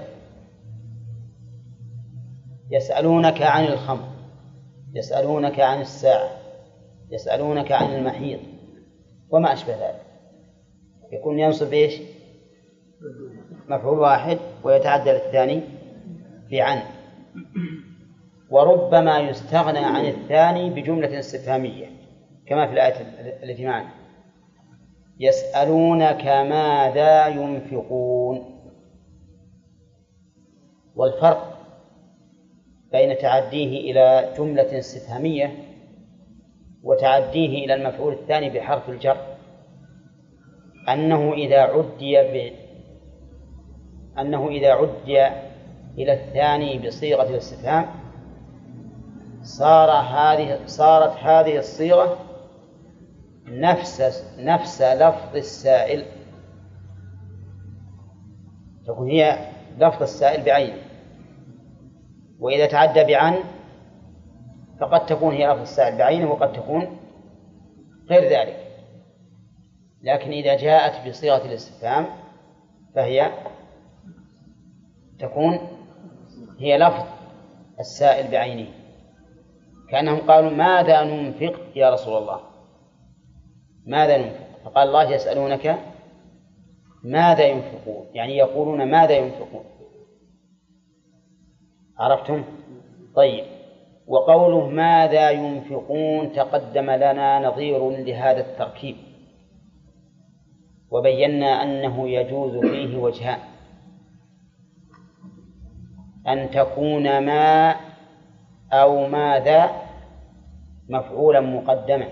يسألونك عن الخمر، يسألونك عن الساعة، يسألونك عن المحيض وما أشبه ذلك، يكون ينصب إيش؟ مفعول واحد ويتعدى الثاني بعن. وربما يستغنى عن الثاني بجملة استفهامية كما في الآية التي معنا يسألونك ماذا ينفقون. والفرق بين تعديه إلى جملة استفهامية وتعديه إلى المفعول الثاني بحرف الجر أنه إذا عدي إلى الثاني بصيغة الاستفهام صارت هذه الصيغة نفس لفظ السائل، تكون هي لفظ السائل بعينه. وإذا تعدى بعن فقد تكون هي لفظ السائل بعينه وقد تكون غير ذلك. لكن إذا جاءت بصيغة الاستفهام فهي تكون هي لفظ السائل بعينه، كأنهم قالوا ماذا ننفق يا رسول الله، ماذا ننفق؟ فقال الله يسألونك ماذا ينفقون، يعني يقولون ماذا ينفقون. عرفتم؟ طيب. وقوله ماذا ينفقون تقدم لنا نظير لهذا التركيب وبينا أنه يجوز فيه وجهان: أن تكون ما أو ماذا مفعولا مقدما.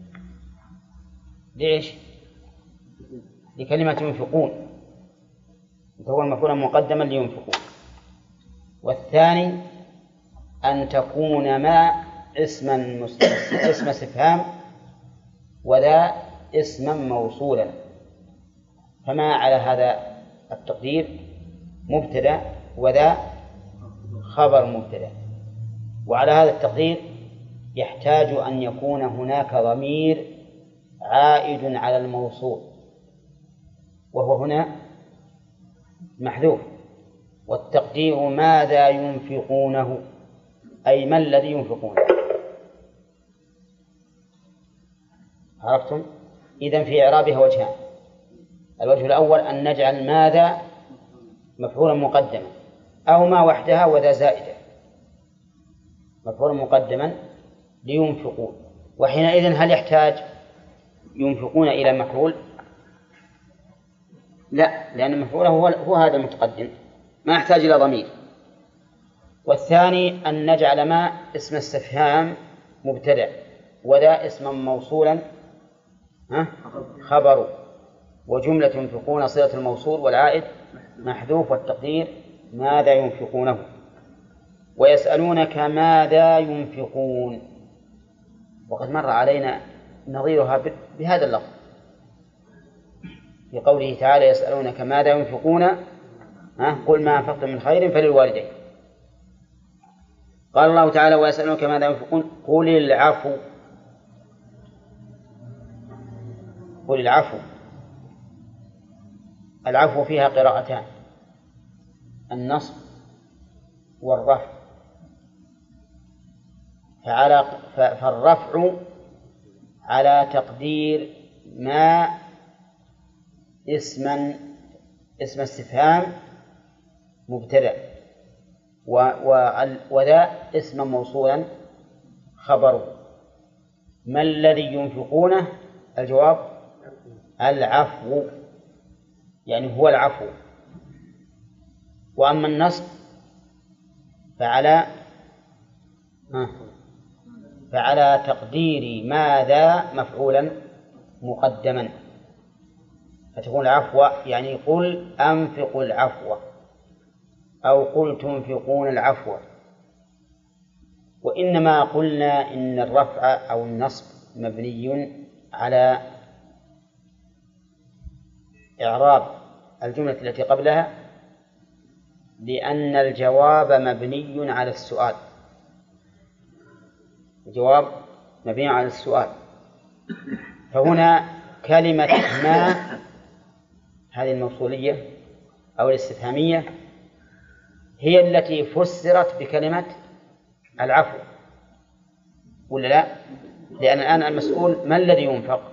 ليش؟ لكلمة ينفقون تكون مفعولا مقدما لينفقون. والثاني أن تكون ما اسم استفهام وذا اسما موصولا، فما على هذا التقدير مبتدأ وذا خبر مبتدأ. وعلى هذا التقدير يحتاج أن يكون هناك ضمير عائد على الموصول وهو هنا محذوف، والتقدير ماذا ينفقونه، أي ما الذي ينفقونه. عرفتم؟ إذن في إعرابها وجهان: الوجه الأول أن نجعل ماذا مفعولا مقدما أو ما وحدها وذا زائدة مفعولا مقدما لينفقون. وحينئذ هل يحتاج ينفقون إلى مفعول؟ لا، لأن مفعوله هو هذا المتقدم، ما يحتاج إلى ضمير. والثاني أن نجعل ما اسم استفهام مبتدأ وذا اسما موصولا خبر، وجملة ينفقون صيغة الموصول والعائد محذوف، والتقدير ماذا ينفقونه. ويسألونك ماذا ينفقون، وقد مر علينا نظيرها بهذا اللفظ في قوله تعالى يسألونك ماذا ينفقون قل ما أنفقتم من خير فللوالدين. قال الله تعالى ويسألونك ماذا ينفقون قل العفو. قل العفو. العفو فيها قراءتان: النصب والرفع. فالرفع على تقدير ما اسم استفهام مبتدأ، وذا اسما موصولا خبره. ما الذي ينفقونه؟ الجواب العفو، يعني هو العفو. وأما النصب فعلى تقدير ماذا مفعولا مقدما، فتكون العفو يعني قل أنفقوا العفو، أو قل تنفقون العفو. وإنما قلنا إن الرفع أو النصب مبني على إعراب الجملة التي قبلها، لأن الجواب مبني على السؤال. الجواب مبني على السؤال. فهنا كلمة ما هذه الموصولية أو الاستفهامية هي التي فسرت بكلمة العفو، ولا لا؟ لأن الآن المسؤول ما الذي ينفق؟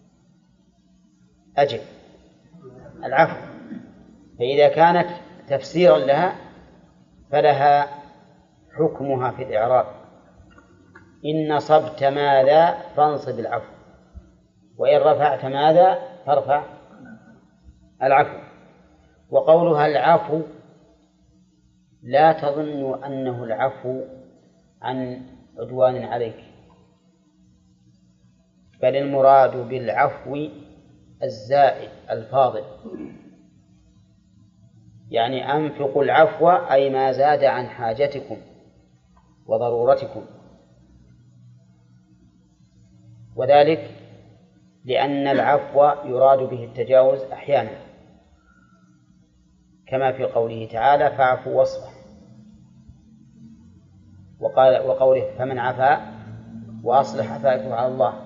أجل العفو. فإذا كانت تفسيرا لها فلها حكمها في الإعراب: إن نصبت ماذا فانصب العفو، وإن رفعت ماذا فارفع العفو. وقولها العفو لا تظن أنه العفو عن عدوان عليك، بل المراد بالعفو الزائد الفاضل، يعني أنفقوا العفو أي ما زاد عن حاجتكم وضرورتكم. وذلك لأن العفو يراد به التجاوز أحيانا، كما في قوله تعالى: فاعفوا واصفح، وقوله: فمن عفا وأصلح فأجره على الله.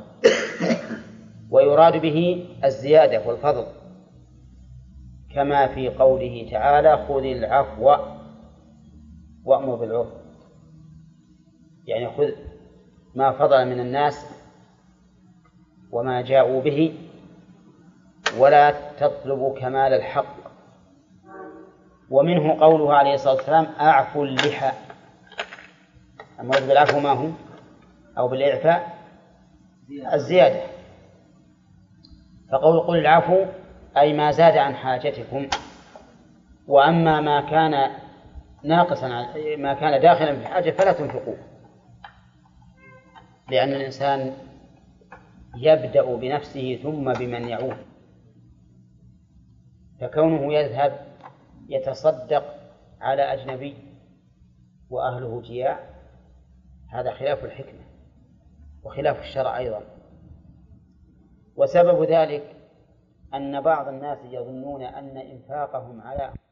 ويراد به الزيادة والفضل، كما في قوله تعالى: خذ العفو وأمر بالعرف، يعني خذ ما فضل من الناس وما جاءوا به، ولا تطلبوا كمال الحق. ومنه قوله عليه الصلاة والسلام: أعفوا اللحى. المراد بالعفو ما هو؟ أو بالإعفاء الزيادة. فقول قل العفو أي ما زاد عن حاجتكم. وأما ما كان ناقصا، ما كان داخلا في الحاجة فلا تنفقوه، لأن الإنسان يبدأ بنفسه ثم بمن يعود. فكونه يذهب يتصدق على أجنبي وأهله جياع هذا خلاف الحكمة وخلاف الشرع أيضا. وسبب ذلك أن بعض الناس يظنون أن إنفاقهم على